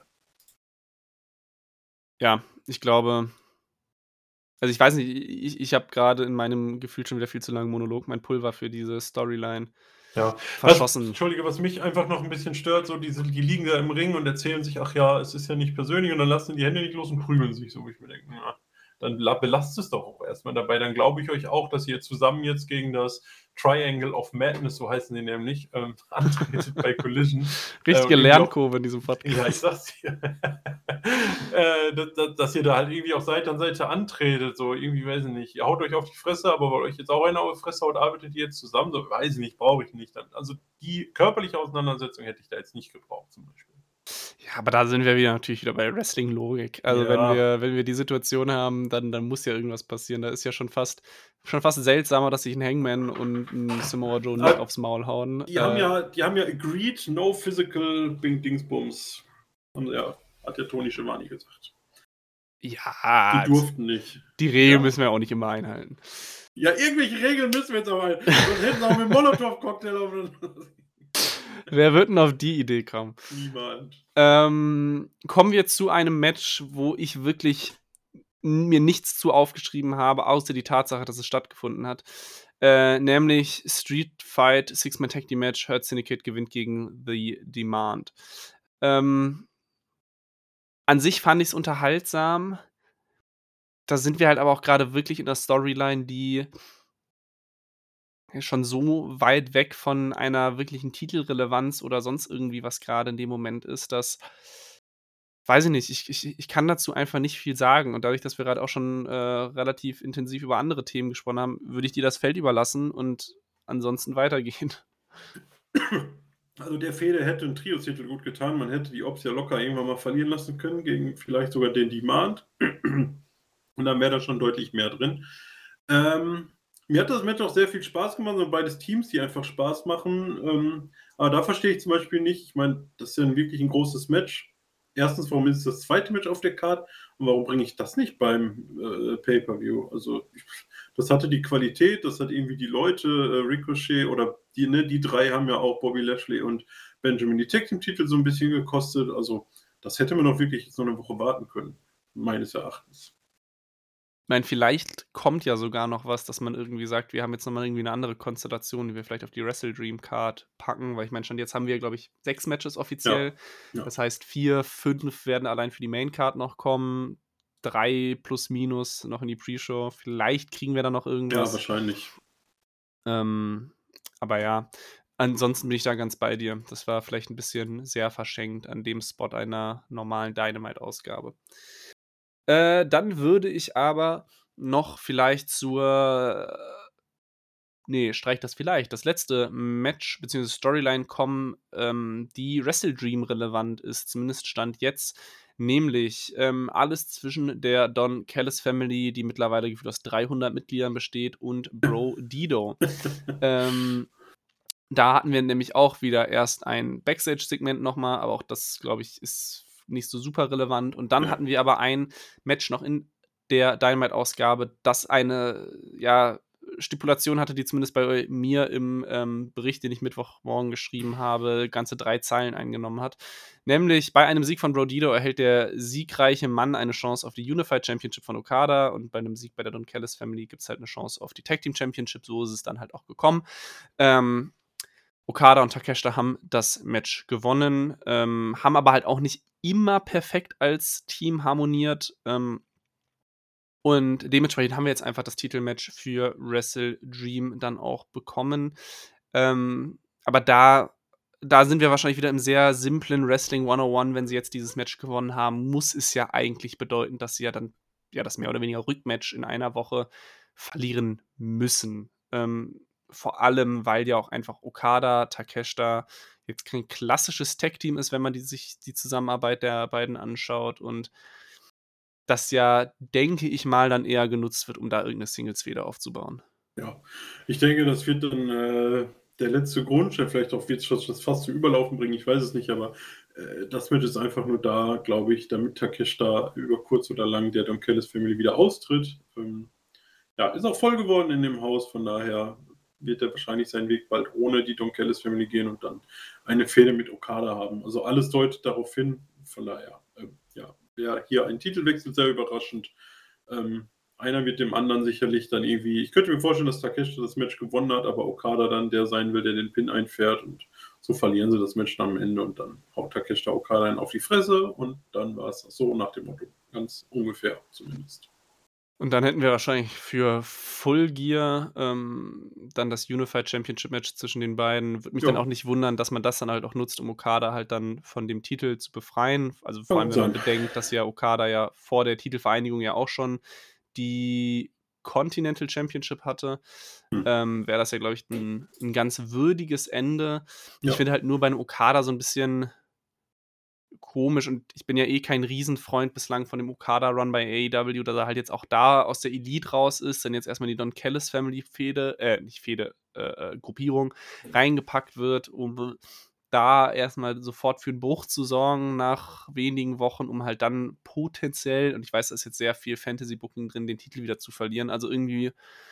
S1: Ja, ich glaube also, ich weiß nicht, ich ich habe grade in meinem gefühlt schon wieder viel zu langen Monolog mein Pulver für diese Storyline
S2: Ja, was
S1: verschossen.
S2: Entschuldige, was mich einfach noch ein bisschen stört, so diese die liegen da im Ring und erzählen sich: „Ach ja, es ist ja nicht persönlich“ und dann lassen die die Hände nicht los und prügeln sich so, wo ich mir denke: „Ja, dann la belasst es doch auch erst mal dabei. Dann glaube ich euch auch, dass ihr zusammen jetzt gegen das Triangle of Madness, so heißen die nämlich, ähm, antretet bei Collision, äh,
S1: Richtige
S2: und irgendwie auch
S1: Lernkurve in diesem
S2: ja, ich
S1: Podcast.
S2: sag's dir. Äh, da da dass ihr da halt irgendwie auch Seite an Seite antretet, so irgendwie, weiß ich nicht, ihr haut euch auf die Fresse, aber weil euch jetzt auch einer auf die Fresse haut, arbeitet ihr jetzt zusammen, so, weiß ich nicht, brauche ich nicht. Dann also, die körperliche Auseinandersetzung hätte ich da jetzt nicht gebraucht zum Beispiel.
S1: Ja, aber da sind wir wieder natürlich wieder bei Wrestling-Logik. Also, wenn
S2: Ja,
S1: wir wenn wir die Situation haben, dann dann muss ja irgendwas passieren. Da ist ja schon fast schon fast seltsamer, dass sich 'n Hangman und 'n Samoa Joe nicht
S2: aber
S1: aufs Maul hauen.
S2: die haben
S1: Äh,
S2: ja die haben ja agreed, no physical Bing Dingsbums. Haben sie ja hat der Tony Schiavone gesagt. Die
S1: ja,
S2: durften nicht.
S1: die Regeln
S2: Ja.
S1: müssen wir auch nicht immer einhalten.
S2: Ja, irgendwelche Regeln müssen wir jetzt aber halt. Sonst hätten sie auch mit Molotow-Cocktail auf
S1: Wer wird denn auf die Idee kommen?
S2: niemand.
S1: Ähm, kommen wir zu einem Match, wo ich wirklich n mir nichts zu aufgeschrieben habe, außer die Tatsache, dass es stattgefunden hat. Äh, nämlich Street Fight Six-Man Tag Team Match, Hurt Syndicate gewinnt gegen The Demand. Ähm, an sich fand ich's unterhaltsam. Da sind wir halt aber auch grade wirklich in der Storyline, die ja schon so weit weg von einer wirklichen Titelrelevanz oder sonst irgendwie was grade in dem Moment ist, dass weiß ich nicht, ich ich ich kann dazu einfach nicht viel sagen. Und dadurch, dass wir grad auch schon, äh, relativ intensiv über andere Themen gesprochen haben, würde ich dir das Feld überlassen und ansonsten weitergehen.
S2: Also der Fehde hätte 'n Trios-Titel gut getan. Man hätte die Ops ja locker irgendwann mal verlieren lassen können gegen vielleicht sogar den Demand. Und dann wäre da schon deutlich mehr drin. Ähm, mir hat das Match auch sehr viel Spaß gemacht, sind beides Teams, die einfach Spaß machen. Ähm, aber da verstehe ich zum Beispiel nicht, ich meine, das ist ja 'n wirklich 'n großes Match. Erstens, warum ist es das zweite Match auf der Card und warum bringe ich das nicht beim, äh, Pay-per-View? Also, ich das hatte die Qualität, das hat irgendwie die Leute, äh, Ricochet oder die ne, die drei haben ja auch Bobby Lashley und Benjamin die Tag-Team-Titel so 'n bisschen gekostet. Also, das hätte man auch wirklich jetzt noch 'ne Woche warten können, meines Erachtens.
S1: Ich meine, vielleicht kommt ja sogar noch was, dass man irgendwie sagt, wir haben jetzt noch mal irgendwie 'ne andere Konstellation, die wir vielleicht auf die Wrestle Dream Card packen, weil ich meine, Stand jetzt haben wir, glaube ich, sechs Matches
S2: Ja,
S1: offiziell.
S2: ja.
S1: Das heißt, vier, fünf werden allein für die Main Card noch kommen, drei plus minus noch in die Pre-Show. Vielleicht kriegen wir da noch
S2: Ja,
S1: irgendwas.
S2: wahrscheinlich.
S1: Ähm, aber ja. ansonsten bin ich da ganz bei dir. Das war vielleicht ein bisschen sehr verschenkt an dem Spot einer normalen Dynamite-Ausgabe. Äh, dann würde ich aber noch vielleicht zur nee, streich das vielleicht, das letzte Match beziehungsweise Storyline kommen, ähm, die Wrestle Dream relevant ist, zumindest Stand jetzt, nämlich, ähm, alles zwischen der Don Callis Family, die mittlerweile gefühlt aus dreihundert Mitgliedern besteht, und Bro Dido. Ähm, da hatten wir nämlich auch wieder erst ein Backstage-Segment noch mal, aber auch das, glaube ich, ist nicht so super relevant. Und dann
S2: Ja.
S1: hatten wir aber ein Match noch in der Dynamite-Ausgabe, das eine, ja, Stipulation hatte, die zumindest bei mir im ähm, Bericht, den ich Mittwochmorgen geschrieben habe, ganze drei Zeilen eingenommen hat. Nämlich bei einem Sieg von Bro Dido erhält der siegreiche Mann eine Chance auf die Unified Championship von Okada, und bei einem Sieg bei der Don Callis Family gibt es halt eine Chance auf die Tag Team Championship. So ist es dann halt auch gekommen. Ähm, Okada und Takeshita haben das Match gewonnen, ähm, haben aber halt auch nicht immer perfekt als Team harmoniert. Ähm, und dementsprechend haben wir jetzt einfach das Titelmatch für Wrestle Dream dann auch bekommen. Ähm, aber da, da sind wir wahrscheinlich wieder im sehr simplen Wrestling hundertundeins. Wenn sie jetzt dieses Match gewonnen haben, muss es ja eigentlich bedeuten, dass sie ja dann ja das mehr oder weniger Rückmatch in einer Woche verlieren müssen. Ähm, vor allem, weil ja auch einfach Okada, Takeshita jetzt kein klassisches Tag-Team ist, wenn man die, sich die Zusammenarbeit der beiden anschaut, und das ja, denke ich mal, dann eher genutzt wird, um da irgendeine Singles-Fehde aufzubauen.
S2: Ja, ich denke, das wird dann äh, der letzte Grundstein, vielleicht auch wird es das fast zum Überlaufen bringen, ich weiß es nicht, aber äh, das Match ist einfach nur da, glaube ich, damit Takeshita über kurz oder lang der Don Callis Family wieder austritt. Ähm, ja, ist auch voll geworden in dem Haus, von daher wird er wahrscheinlich seinen Weg bald ohne die Don Callis Family gehen und dann eine Fehde mit Okada haben. Also alles deutet darauf hin, von daher, ähm, ja, wäre hier ein Titelwechsel sehr überraschend. Ähm, einer wird dem anderen sicherlich dann irgendwie, ich könnte mir vorstellen, dass Takeshita das Match gewonnen hat, aber Okada dann der sein will, der den Pin einfährt, und so verlieren sie das Match dann am Ende und dann haut Takeshita Okada dann auf die Fresse und dann war es so nach dem Motto. Ganz ungefähr zumindest.
S1: Und dann hätten wir wahrscheinlich für Full Gear ähm, dann das Unified Championship Match zwischen den beiden. Würde mich dann
S2: Ja,
S1: auch nicht wundern, dass man das dann halt auch nutzt, um Okada halt dann von dem Titel zu befreien. Also vor
S2: kann
S1: allem,
S2: gut
S1: wenn man
S2: sein.
S1: bedenkt, dass ja Okada ja vor der Titelvereinigung ja auch schon die Continental Championship hatte,
S2: Hm.
S1: ähm, wäre das ja, glaube ich, ein, ein ganz würdiges Ende. Ich
S2: Ja.
S1: finde halt nur bei einem Okada so ein bisschen komisch, und ich bin ja eh kein Riesenfreund bislang von dem Okada-Run bei A E W, dass er halt jetzt auch da aus der Elite raus ist, dann jetzt erstmal die Don Callis Family-Fehde, äh, nicht Fehde, äh, äh, Gruppierung reingepackt wird, um da erstmal sofort für einen Bruch zu sorgen nach wenigen Wochen, um halt dann potenziell, und ich weiß, da ist jetzt sehr viel Fantasy-Booking drin, den Titel wieder zu verlieren. Also irgendwie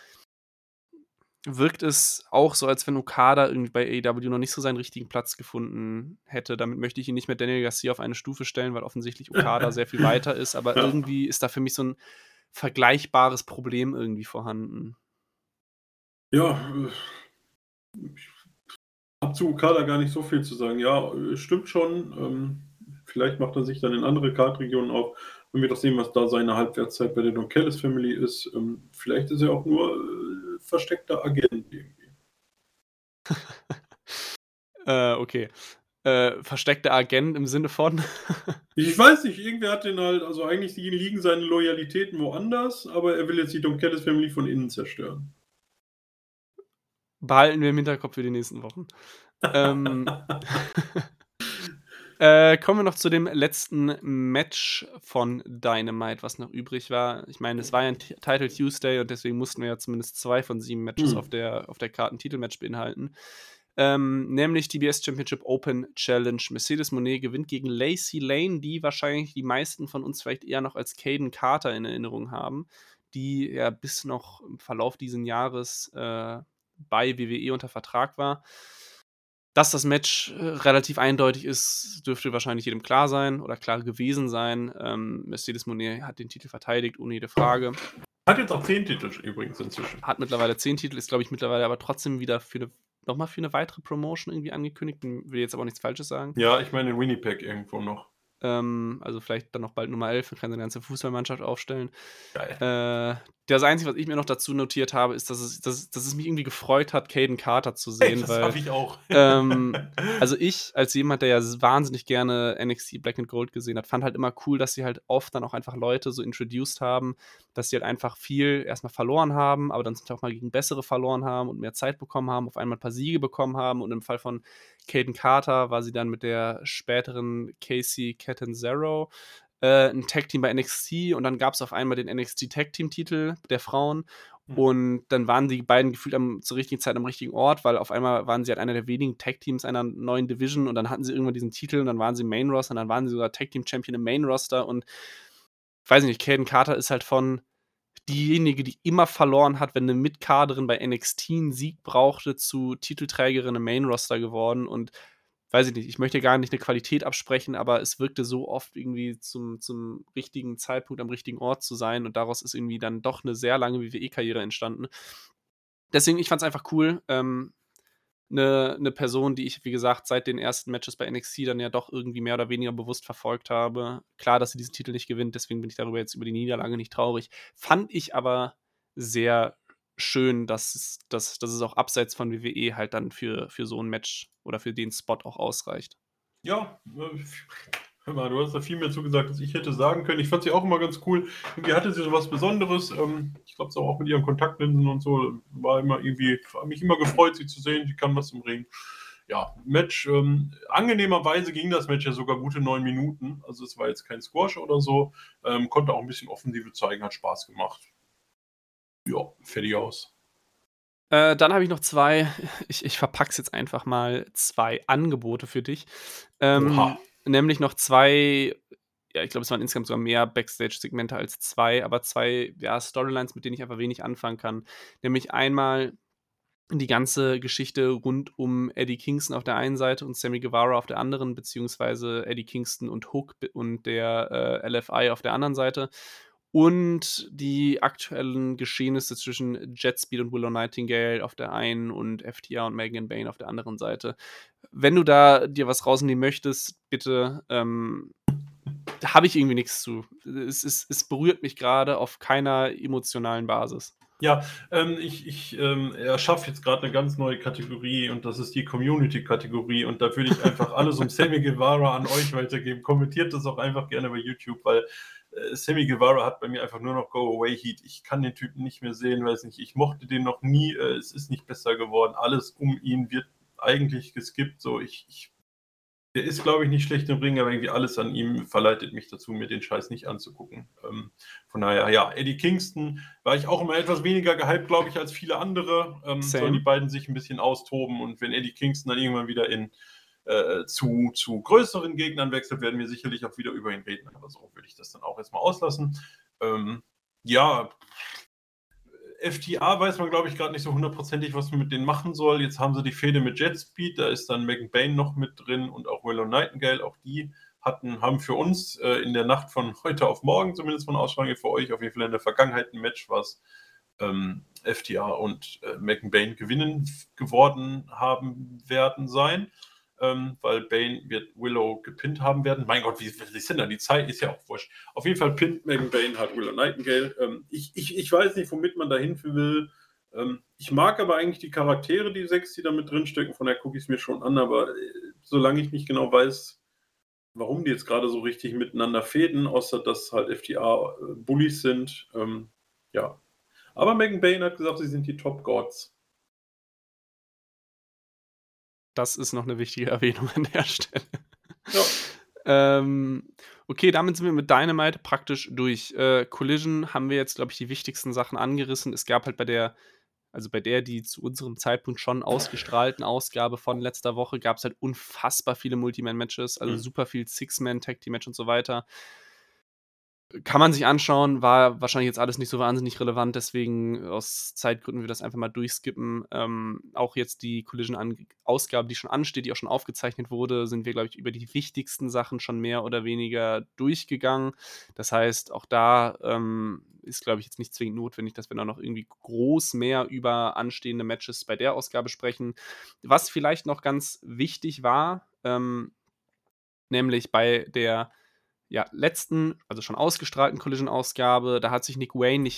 S1: wirkt es auch so, als wenn Okada irgendwie bei A E W noch nicht so seinen richtigen Platz gefunden hätte. Damit möchte ich ihn nicht mit Daniel Garcia auf eine Stufe stellen, weil offensichtlich Okada sehr viel weiter ist, aber
S2: Ja.
S1: irgendwie ist da für mich so ein vergleichbares Problem irgendwie vorhanden.
S2: Ja, äh, ich habe zu Okada gar nicht so viel zu sagen. Ja, äh, stimmt schon. Ähm, vielleicht macht er sich dann in andere Kartregionen auf. Man wird auch sehen, was da seine Halbwertszeit bei der Don Callis Family ist. Ähm, vielleicht ist er auch nur äh, versteckter Agent irgendwie.
S1: Äh, okay. Äh, versteckter Agent im Sinne von
S2: Ich weiß nicht, irgendwer hat den halt, also eigentlich liegen seine Loyalitäten woanders, aber er will jetzt die Don Callis Family von innen zerstören.
S1: behalten wir im Hinterkopf für die nächsten Wochen. Ähm, äh, kommen wir noch zu dem letzten Match von Dynamite, was noch übrig war. Ich meine, es war ja ein T- Title Tuesday, und deswegen mussten wir ja zumindest zwei von sieben Matches
S2: Hm.
S1: auf der, auf der Karte ein Titelmatch beinhalten. Ähm, nämlich die B S Championship Open Challenge. Mercedes Moné gewinnt gegen Lacey Lane, die wahrscheinlich die meisten von uns vielleicht eher noch als Caden Carter in Erinnerung haben, die ja bis noch im Verlauf dieses Jahres äh, bei W W E unter Vertrag war. Dass das Match äh, relativ eindeutig ist, dürfte wahrscheinlich jedem klar sein oder klar gewesen sein. Ähm, Mercedes Moné hat den Titel verteidigt, ohne jede Frage.
S2: Hat jetzt auch zehn Titel übrigens inzwischen.
S1: Hat mittlerweile zehn Titel, ist, glaube ich, mittlerweile aber trotzdem wieder für eine, nochmal für eine weitere Promotion irgendwie angekündigt. Will jetzt aber nichts Falsches sagen.
S2: Ja, ich meine in Winnipeg irgendwo noch.
S1: Ähm, also vielleicht dann noch bald Nummer elf und kann seine ganze Fußballmannschaft aufstellen.
S2: Geil.
S1: Äh, Das Einzige, was ich mir noch dazu notiert habe, ist, dass es dass dass es mich irgendwie gefreut hat, Caden Carter zu
S2: Hey,
S1: sehen,
S2: das
S1: weil
S2: habe ich auch.
S1: ähm, also ich als jemand, der ja s wahnsinnig gerne N X T Black and Gold gesehen hat, fand halt immer cool, dass sie halt oft dann auch einfach Leute so introduced haben, dass sie halt einfach viel erst mal verloren haben, aber dann zum Teil auch mal gegen Bessere verloren haben und mehr Zeit bekommen haben, auf einmal 'n paar Siege bekommen haben und im Fall von Caden Carter war sie dann mit der späteren Kacy Catanzaro äh, 'n Tag-Team bei N X T und dann gab's auf einmal den N X T Tag-Team-Titel der Frauen
S2: Mhm.
S1: und dann waren die beiden gefühlt am zur richtigen Zeit am richtigen Ort, weil auf einmal waren sie halt einer der wenigen Tag-Teams einer neuen Division und dann hatten sie irgendwann diesen Titel und dann waren sie im Main-Roster und dann waren sie sogar Tag-Team-Champion im Main-Roster und weiß ich nicht, Caden Carter ist halt von diejenige, die immer verloren hat, wenn 'ne Mid-Carderin bei N X T 'n Sieg brauchte, zu Titelträgerin im Main-Roster geworden und weiß ich nicht, ich möchte gar nicht 'ne Qualität absprechen, aber es wirkte so oft irgendwie zum zum richtigen Zeitpunkt am richtigen Ort zu sein und daraus ist irgendwie dann doch 'ne sehr lange W W E-Karriere entstanden. Deswegen, ich fand's einfach cool, ähm, 'ne 'ne Person, die ich, wie gesagt, seit den ersten Matches bei N X T dann ja doch irgendwie mehr oder weniger bewusst verfolgt habe. Klar, dass sie diesen Titel nicht gewinnt, deswegen bin ich darüber jetzt über die Niederlage nicht traurig. Fand ich aber sehr schön, dass es dass dass es auch abseits von W W E halt dann für für so 'n Match oder für den Spot auch ausreicht.
S2: Ja, äh, f hör mal, du hast da viel mehr zu gesagt, als ich hätte sagen können. Ich fand sie auch immer ganz cool. Irgendwie hatte sie so was Besonderes. Ähm, ich glaube, so auch mit ihren Kontaktlinsen und so war immer irgendwie hat mich immer gefreut, sie zu sehen. Die kann was im Ring. Ja, Match, ähm, angenehmerweise ging das Match ja sogar gute neun Minuten. Also, es war jetzt kein Squash oder so. Ähm, konnte auch 'n bisschen Offensive zeigen, hat Spaß gemacht. Ja, fertig aus.
S1: Äh, dann habe ich noch zwei ich ich verpacke es jetzt einfach mal, zwei Angebote für dich.
S2: Oha.
S1: Ähm, nämlich noch zwei ja, ich glaube, es waren insgesamt sogar mehr Backstage-Segmente als zwei, aber zwei, ja, Storylines, mit denen ich einfach wenig anfangen kann. Nämlich einmal die ganze Geschichte rund um Eddie Kingston auf der einen Seite und Sammy Guevara auf der anderen, beziehungsweise Eddie Kingston und Hook b und der, äh, L F I auf der anderen Seite. Und die aktuellen Geschehnisse zwischen Jet Speed und Willow Nightingale auf der einen und F T R und Megan Bayne auf der anderen Seite. Wenn du da dir was rausnehmen möchtest, bitte, ähm, da habe ich irgendwie nix zu. Es es es berührt mich grade auf keiner emotionalen Basis.
S2: Ja, ähm, ich ich, ähm, erschaffe jetzt grad 'ne ganz neue Kategorie und das ist die Community-Kategorie und da würde ich einfach alles um Sammy Guevara an euch weitergeben. Kommentiert das auch einfach gerne bei YouTube, weil, äh, Sammy Guevara hat bei mir einfach nur noch Go-Away-Heat. Ich kann den Typen nicht mehr sehen, weiß nicht, ich mochte den noch nie, äh, es ist nicht besser geworden. Alles um ihn wird eigentlich geskippt, so ich ich der ist, glaube ich, nicht schlecht im Ring, aber irgendwie alles an ihm verleitet mich dazu, mir den Scheiß nicht anzugucken. Ähm, von daher, ja, Eddie Kingston war ich auch immer etwas weniger gehypt, glaube ich, als viele andere. Ähm, sollen die
S1: Same.
S2: beiden sich 'n bisschen austoben und wenn Eddie Kingston dann irgendwann wieder in äh, zu zu größeren Gegnern wechselt, werden wir sicherlich auch wieder über ihn reden, aber so würde ich das dann auch erst mal auslassen. Ähm, ja, F T R weiß man, glaube ich, grad nicht so hundertprozentig, was man mit denen machen soll. Jetzt haben sie die Fehde mit Jet Speed, da ist dann Megan Bayne noch mit drin und auch Willow Nightingale. Auch die hatten haben für uns, äh, in der Nacht von heute auf morgen zumindest von Ausstrahlung für euch auf jeden Fall in der Vergangenheit 'n Match, was, ähm, F T R und, äh, Megan Bayne gewinnen f geworden haben werden sein, ähm, weil Bayne wird Willow gepinnt haben werden. Mein Gott, wie wie ist denn da die Zeit? Ist ja auch wurscht. Auf jeden Fall pinnt Megan Bayne halt Willow Nightingale. Ähm, ich ich ich weiß nicht, womit man da hin will. Ähm, ich mag aber eigentlich die Charaktere, die sechs, die da mit drinstecken, von daher gucke ich's mir schon an, aber, äh, solange ich nicht genau weiß, warum die jetzt grade so richtig miteinander fehden, außer dass halt F T R, äh, Bullies sind, ähm, ja. Aber Megan Bayne hat gesagt, sie sind die Top Gods.
S1: Das ist noch 'ne wichtige Erwähnung an der Stelle.
S2: Ja.
S1: Ähm, okay, damit sind wir mit Dynamite praktisch durch. Äh, Collision haben wir jetzt, glaube ich, die wichtigsten Sachen angerissen. Es gab halt bei der also, bei der, die zu unserem Zeitpunkt schon ausgestrahlten Ausgabe von letzter Woche gab's halt unfassbar viele Multi-Man-Matches, also,
S2: Mhm.
S1: super viel Six-Man-Tag-Team-Match und so weiter. Kann man sich anschauen, war wahrscheinlich jetzt alles nicht so wahnsinnig relevant, deswegen aus Zeitgründen würde das einfach mal durchskippen. Ähm, auch jetzt die Collision Ang Ausgabe, die schon ansteht, die auch schon aufgezeichnet wurde, sind wir, glaube ich, über die wichtigsten Sachen schon mehr oder weniger durchgegangen. Das heißt, auch da, ähm, ist, glaube ich, jetzt nicht zwingend notwendig, dass wir da noch irgendwie groß mehr über anstehende Matches bei der Ausgabe sprechen. Was vielleicht noch ganz wichtig war, ähm, nämlich bei der, ja, letzten, also, schon ausgestrahlten Collision-Ausgabe, da hat sich Nick Wayne nicht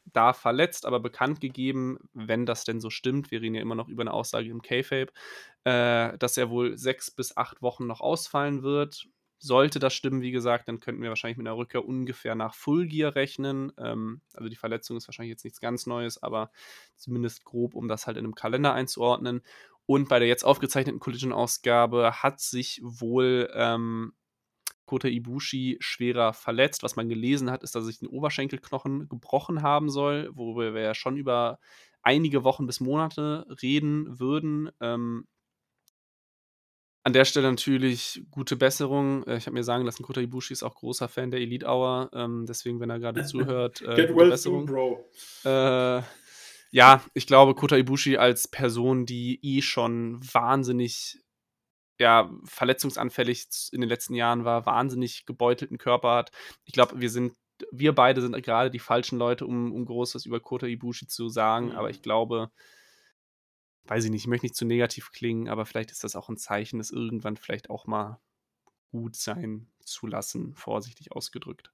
S1: da verletzt, aber bekannt gegeben, wenn das denn so stimmt, wir reden ja immer noch über eine Aussage im Kayfabe, äh, dass er wohl sechs bis acht Wochen noch ausfallen wird. Sollte das stimmen, wie gesagt, dann könnten wir wahrscheinlich mit einer Rückkehr ungefähr nach Full Gear rechnen. Ähm, also die Verletzung ist wahrscheinlich jetzt nichts ganz Neues, aber zumindest grob, um das halt in einem Kalender einzuordnen. Und bei der jetzt aufgezeichneten Collision-Ausgabe hat sich wohl ähm, Kota Ibushi schwerer verletzt. Was man gelesen hat, ist, dass er sich den Oberschenkelknochen gebrochen haben soll, worüber wir ja schon über einige Wochen bis Monate reden würden. Ähm, an der Stelle natürlich gute Besserung. Äh, ich habe mir sagen lassen, Kota Ibushi ist auch großer Fan der Elite Hour. Ähm, deswegen, wenn er gerade zuhört, äh,
S2: Get
S1: gute
S2: well
S1: Besserung.
S2: soon, Bro.
S1: Äh, ja, ich glaube, Kota Ibushi als Person, die eh schon wahnsinnig ja, verletzungsanfällig z- in den letzten Jahren war, wahnsinnig gebeutelten Körper hat. Ich glaube, wir sind, wir beide sind gerade die falschen Leute, um, um Großes über Kota Ibushi zu sagen, aber ich
S2: Mhm.
S1: glaube, weiß ich nicht, ich möchte nicht zu negativ klingen, aber vielleicht ist das auch ein Zeichen, das irgendwann vielleicht auch mal gut sein zu lassen, vorsichtig ausgedrückt.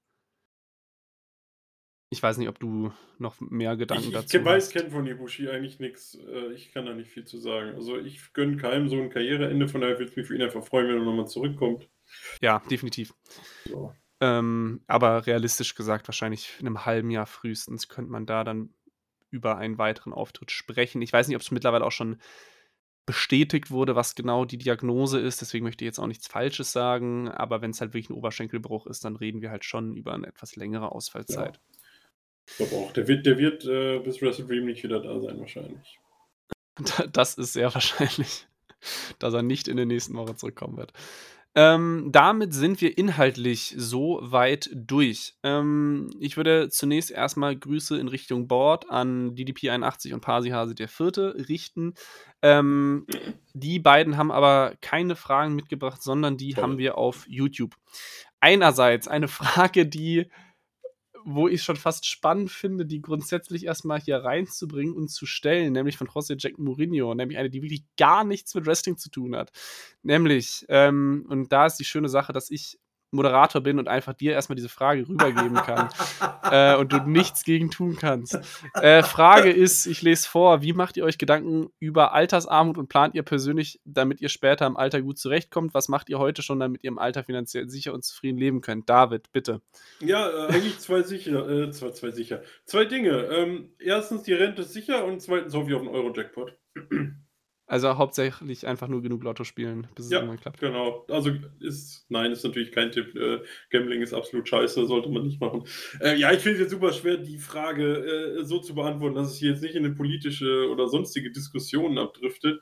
S1: Ich weiß nicht, ob du noch mehr
S2: Ich,
S1: Gedanken
S2: ich
S1: dazu
S2: ke- weiß,
S1: hast.
S2: kenne von Ibushi eigentlich nichts. Ich kann da nicht viel zu sagen. Also ich gönne keinem so ein Karriereende, von daher würde es mich für ihn einfach freuen, wenn er nochmal zurückkommt.
S1: Ja, definitiv.
S2: So.
S1: Ähm, aber realistisch gesagt, wahrscheinlich in einem halben Jahr frühestens könnte man da dann über einen weiteren Auftritt sprechen. Ich weiß nicht, ob es mittlerweile auch schon bestätigt wurde, was genau die Diagnose ist, deswegen möchte ich jetzt auch nichts Falsches sagen, aber wenn es halt wirklich ein Oberschenkelbruch ist, dann reden wir halt schon über eine etwas längere
S2: Ja,
S1: Ausfallzeit.
S2: ich glaube auch. Der wird, der wird äh, bis Wrestle Dream nicht wieder da sein, wahrscheinlich.
S1: Das ist sehr wahrscheinlich, dass er nicht in der nächsten Woche zurückkommen wird. Ähm, damit sind wir inhaltlich so weit durch. Ähm, ich würde zunächst erstmal Grüße in Richtung Board an D D P einundachtzig und Pasihase der Vierte richten. Ähm, die beiden haben aber keine Fragen mitgebracht, sondern die
S2: Toll.
S1: haben wir auf YouTube. Einerseits eine Frage, die wo ich schon fast spannend finde, die grundsätzlich erstmal hier reinzubringen und zu stellen, nämlich von José Jack Mourinho, nämlich eine, die wirklich gar nichts mit Wrestling zu tun hat. Nämlich, ähm, und da ist die schöne Sache, dass ich Moderator bin und einfach dir erstmal diese Frage rübergeben kann äh, und du nichts gegen tun kannst. Äh, Frage ist, ich lese vor, wie macht ihr euch Gedanken über Altersarmut und plant ihr persönlich, damit ihr später im Alter gut zurechtkommt? Was macht ihr heute schon, damit ihr im Alter finanziell sicher und zufrieden leben könnt? David, bitte.
S2: Ja, äh, eigentlich zwei sicher, äh, zwei, zwei sicher. Zwei Dinge. Ähm, erstens, die Rente ist sicher und zweitens hoffe ich auf einen Euro-Jackpot.
S1: Also hauptsächlich einfach nur genug Lotto spielen, bis es
S2: Ja,
S1: irgendwann klappt.
S2: genau. Also ist, nein, ist natürlich kein Tipp. Äh, Gambling ist absolut scheiße, sollte man nicht machen. Äh, ja, ich finde es jetzt super schwer, die Frage äh, so zu beantworten, dass es hier jetzt nicht in eine politische oder sonstige Diskussion abdriftet.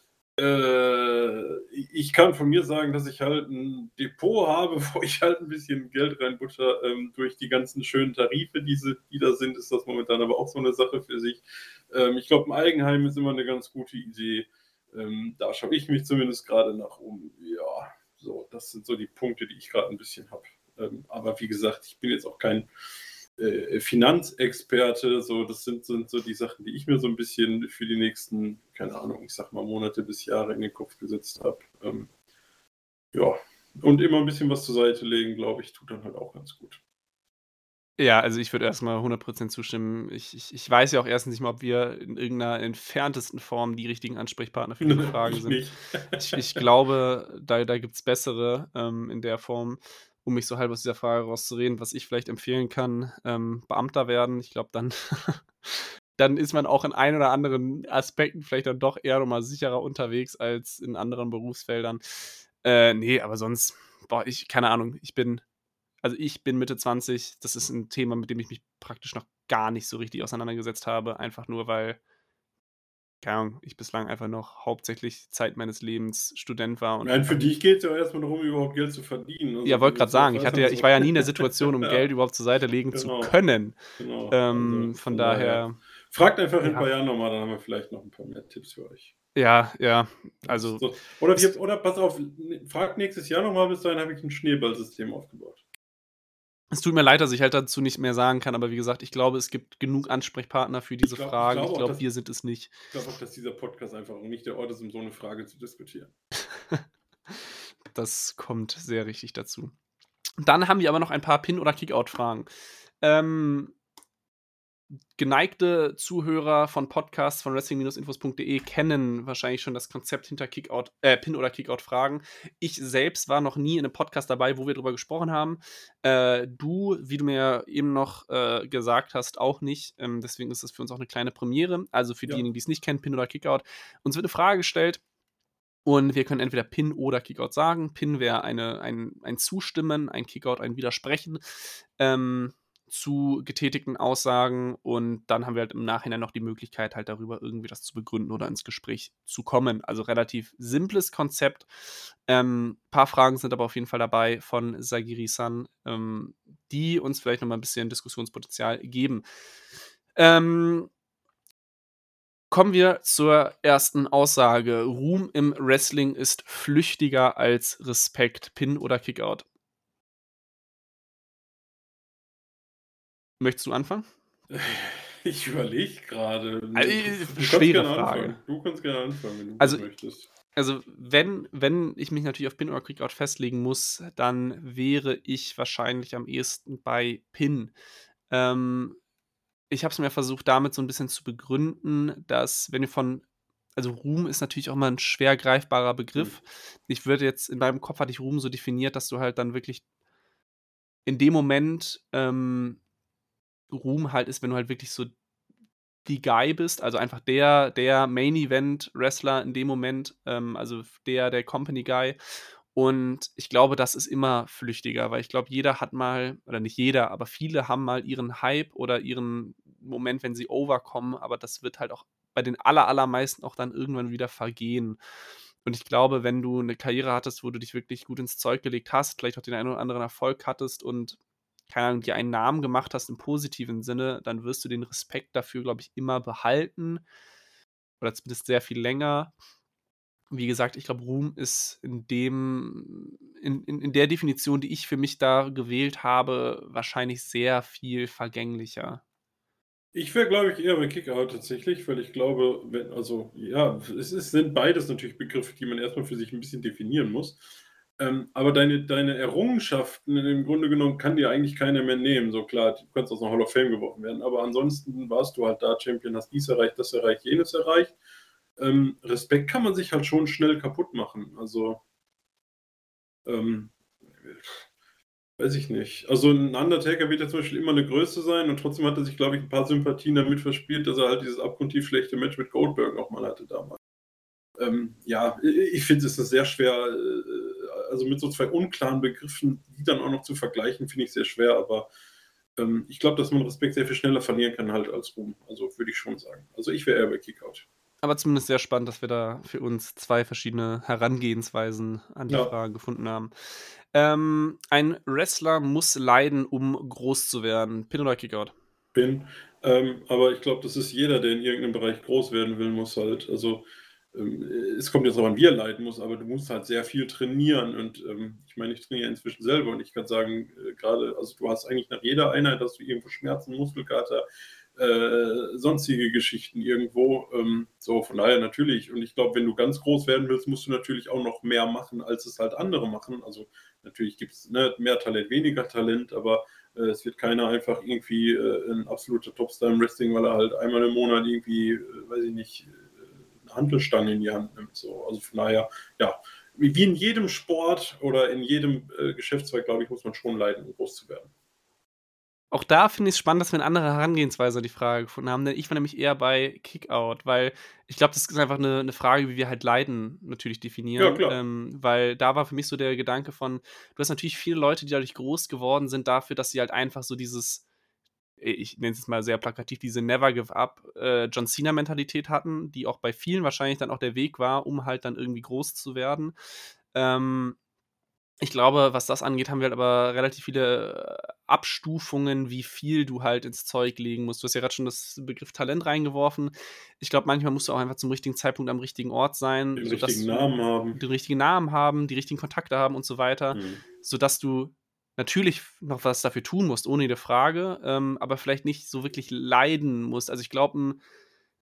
S2: Äh, ich kann von mir sagen, dass ich halt ein Depot habe, wo ich halt ein bisschen Geld reinbutter. Ähm, durch die ganzen schönen Tarife, die, sie, die da sind, ist das momentan aber auch so eine Sache für sich. Ähm, ich glaube, ein Eigenheim ist immer eine ganz gute Idee. Ähm, da schaue ich mich zumindest gerade nach um. Ja, so, das sind so die Punkte, die ich gerade ein bisschen habe. Ähm, aber wie gesagt, ich bin jetzt auch kein äh, Finanzexperte. So, das sind, sind so die Sachen, die ich mir so ein bisschen für die nächsten, keine Ahnung, ich sag mal Monate bis Jahre in den Kopf gesetzt habe. Ähm, ja, und immer ein bisschen was zur Seite legen, glaube ich, tut dann halt auch ganz gut.
S1: Ja, also ich würde erstmal hundert Prozent zustimmen. Ich, ich, ich weiß ja auch erstens nicht mal, ob wir in irgendeiner entferntesten Form die richtigen Ansprechpartner für diese Frage
S2: Ich
S1: sind.
S2: nicht.
S1: Ich, ich glaube, da, da gibt es bessere ähm, in der Form, um mich so halb aus dieser Frage rauszureden. Was ich vielleicht empfehlen kann, ähm, Beamter werden. Ich glaube, dann, dann ist man auch in ein oder anderen Aspekten vielleicht dann doch eher nochmal sicherer unterwegs als in anderen Berufsfeldern. Äh, nee, aber sonst, boah, ich, keine Ahnung, ich bin also ich bin Mitte zwanzig, das ist ein Thema, mit dem ich mich praktisch noch gar nicht so richtig auseinandergesetzt habe, einfach nur, weil, keine Ahnung, ich bislang einfach noch hauptsächlich Zeit meines Lebens Student war und
S2: Nein, für
S1: einfach
S2: dich geht es ja erstmal darum, überhaupt Geld zu verdienen.
S1: ja,
S2: Also wie
S1: wollte grad
S2: willst du das
S1: sagen, ich hatte ja
S2: äußern?
S1: ich
S2: So.
S1: war ja nie in der Situation, um Geld
S2: Ja,
S1: überhaupt zur Seite legen zu
S2: genau,
S1: können.
S2: genau. Also
S1: Ähm, von
S2: von daher.
S1: daher,
S2: Fragt einfach in ein
S1: ja.
S2: paar Jahren nochmal, dann haben wir vielleicht noch ein paar mehr Tipps für euch.
S1: Ja, ja,
S2: Das,
S1: also
S2: so. Oder,
S1: es
S2: wir, oder pass auf, fragt nächstes Jahr nochmal, bis dahin habe ich ein Schneeballsystem aufgebaut.
S1: es tut mir leid, dass ich halt dazu nicht mehr sagen kann, aber wie gesagt, ich glaube, es gibt genug Ansprechpartner für diese
S2: Ich glaube ich
S1: Fragen.
S2: glaub
S1: Ich
S2: auch,
S1: glaube,
S2: dass,
S1: wir sind es nicht.
S2: ich glaub auch, dass dieser Podcast einfach nicht der Ort ist, um so eine Frage zu diskutieren.
S1: Das kommt sehr richtig dazu. Dann haben wir aber noch ein paar Pin- oder Kickout-Fragen. Ähm, geneigte Zuhörer von Podcasts von wrestling-infos punkt de kennen wahrscheinlich schon das Konzept hinter Kickout äh, Pin oder Kickout-Fragen. Ich selbst war noch nie in 'nem Podcast dabei, wo wir drüber gesprochen haben. Äh, du, wie du mir eben noch, äh, gesagt hast, auch nicht. Ähm, deswegen ist das für uns auch 'ne kleine Premiere. Also, für
S2: Ja.
S1: diejenigen, die's nicht kennen, Pin oder Kickout. Uns wird 'ne Frage gestellt und wir können entweder Pin oder Kickout sagen. Pin wäre eine ein ein Zustimmen, ein Kickout ein Widersprechen, ähm, zu getätigten Aussagen und dann haben wir halt im Nachhinein noch die Möglichkeit, halt darüber irgendwie das zu begründen oder ins Gespräch zu kommen. Also, relativ simples Konzept. Ähm, paar Fragen sind aber auf jeden Fall dabei von Sagiri-san, ähm, die uns vielleicht noch mal 'n bisschen Diskussionspotenzial geben. Ähm kommen wir zur ersten Aussage. Ruhm im Wrestling ist flüchtiger als Respekt. Pin oder Kickout? Möchtest du anfangen?
S2: Ich überlege grade.
S1: Al
S2: Ne, du
S1: äh,
S2: du kannst
S1: schwere
S2: gerne
S1: Frage.
S2: anfangen. Du kannst gerne anfangen, wenn du
S1: Also
S2: das möchtest.
S1: also, wenn wenn ich mich natürlich auf Pin oder Kickout festlegen muss, dann wäre ich wahrscheinlich am ehesten bei Pin. Ähm, ich habe es mir versucht, damit so 'n bisschen zu begründen, dass wenn wir von also, Ruhm ist natürlich auch immer 'n schwer greifbarer
S2: Mhm.
S1: Begriff. Ich würde jetzt in meinem Kopf hatte ich Ruhm so definiert, dass du halt dann wirklich in dem Moment, ähm, Ruhm halt ist, wenn du halt wirklich so die Guy bist, also einfach der der Main-Event-Wrestler in dem Moment, ähm, also f der der Company-Guy. Und ich glaube, das ist immer flüchtiger, weil ich glaube, jeder hat mal oder nicht jeder, aber viele haben mal ihren Hype oder ihren Moment, wenn sie over kommen, aber das wird halt auch bei den aller allermeisten auch dann irgendwann wieder vergehen. Und ich glaube, wenn du 'ne Karriere hattest, wo du dich wirklich gut ins Zeug gelegt hast, vielleicht auch den einen oder anderen Erfolg hattest und, keine Ahnung, dir einen Namen gemacht hast im positiven Sinne, dann wirst du den Respekt dafür, glaube ich, immer behalten oder zumindest sehr viel länger. Wie gesagt, ich glaube, Ruhm ist in dem in in in der Definition, die ich für mich da gewählt habe, wahrscheinlich sehr viel vergänglicher.
S2: Ich wäre, glaube ich, eher bei Kickout tatsächlich, weil ich glaube, wenn also, ja, es ist sind beides natürlich Begriffe, die man erst mal für sich 'n bisschen definieren muss. Ähm, aber deine deine Errungenschaften im Grunde genommen kann dir eigentlich keiner mehr nehmen. So klar, du kannst aus 'ner Hall of Fame geworfen werden, aber ansonsten warst du halt da Champion, hast dies erreicht, das erreicht, jenes erreicht. Ähm, Respekt kann man sich halt schon schnell kaputt machen. Also ähm, weiß ich nicht. Also, 'n Undertaker wird ja zum Beispiel immer 'ne Größe sein und trotzdem hat er sich, glaube ich, 'n paar Sympathien damit verspielt, dass er halt dieses abgrundtief schlechte Match mit Goldberg auch mal hatte damals. Ähm, ja, i i ich finde, es ist sehr schwer, äh, also, mit so zwei unklaren Begriffen, die dann auch noch zu vergleichen, finde ich sehr schwer, aber, ähm, ich glaube, dass man Respekt sehr viel schneller verlieren kann halt als Ruhm. Also, würde ich schon sagen. Also, ich wäre eher bei Kickout.
S1: Aber zumindest sehr spannend, dass wir da für uns zwei verschiedene Herangehensweisen an die
S2: Ja.
S1: Frage gefunden haben. Ähm, ein Wrestler muss leiden, um groß zu werden. Pin oder Kickout?
S2: Pin. Ähm, aber ich glaube, das ist jeder, der in irgend 'nem Bereich groß werden will, muss halt also, ähm, äh, es kommt jetzt drauf an, wie er leiden muss, aber du musst halt sehr viel trainieren und, ähm, ich meine, ich trainiere inzwischen selber und ich kann sagen, äh, grade also, du hast eigentlich nach jeder Einheit hast du irgendwo Schmerzen, Muskelkater, äh, sonstige Geschichten irgendwo. Ähm, so, von daher natürlich. Und ich glaube, wenn du ganz groß werden willst, musst du natürlich auch noch mehr machen, als es halt andere machen. Also, natürlich gibt's, ne, mehr Talent, weniger Talent, aber, äh, es wird keiner einfach irgendwie, äh, 'n absoluter Topstar im Wrestling, weil er halt einmal im Monat irgendwie, äh, weiß ich nicht, äh, 'ne Hantelstange in die Hand nimmt, so. Also, von daher, ja, wie wie in jedem Sport oder in jedem, äh, Geschäftszweig, glaube ich, muss man schon leiden, um groß zu werden.
S1: Auch da finde ich's spannend, dass wir 'ne andere Herangehensweise an die Frage gefunden haben, denn ich war nämlich eher bei Kickout, weil ich glaube, das ist einfach 'ne 'ne Frage, wie wir halt Leiden natürlich
S2: Ja,
S1: definieren.
S2: klar.
S1: Ähm, weil da war für mich so der Gedanke von du hast natürlich viele Leute, die dadurch groß geworden sind dafür, dass sie halt einfach so dieses, äh, ich nenne es jetzt mal sehr plakativ, diese Never Give Up, äh, John Cena-Mentalität hatten, die auch bei vielen wahrscheinlich dann auch der Weg war, um halt dann irgendwie groß zu werden. Ähm, ich glaube, was das angeht, haben wir halt aber relativ viele Abstufungen, wie viel du halt ins Zeug legen musst. Du hast ja grad schon das Begriff Talent reingeworfen. Ich glaube, manchmal musst du auch einfach zum richtigen Zeitpunkt am richtigen Ort sein,
S2: Den
S1: sodass
S2: richtigen
S1: du
S2: Namen haben.
S1: den richtigen Namen haben, die richtigen Kontakte haben und so weiter,
S2: Mhm.
S1: sodass du natürlich f noch was dafür tun musst, ohne jede Frage, ähm, aber vielleicht nicht so wirklich leiden musst. Also, ich glaube, 'n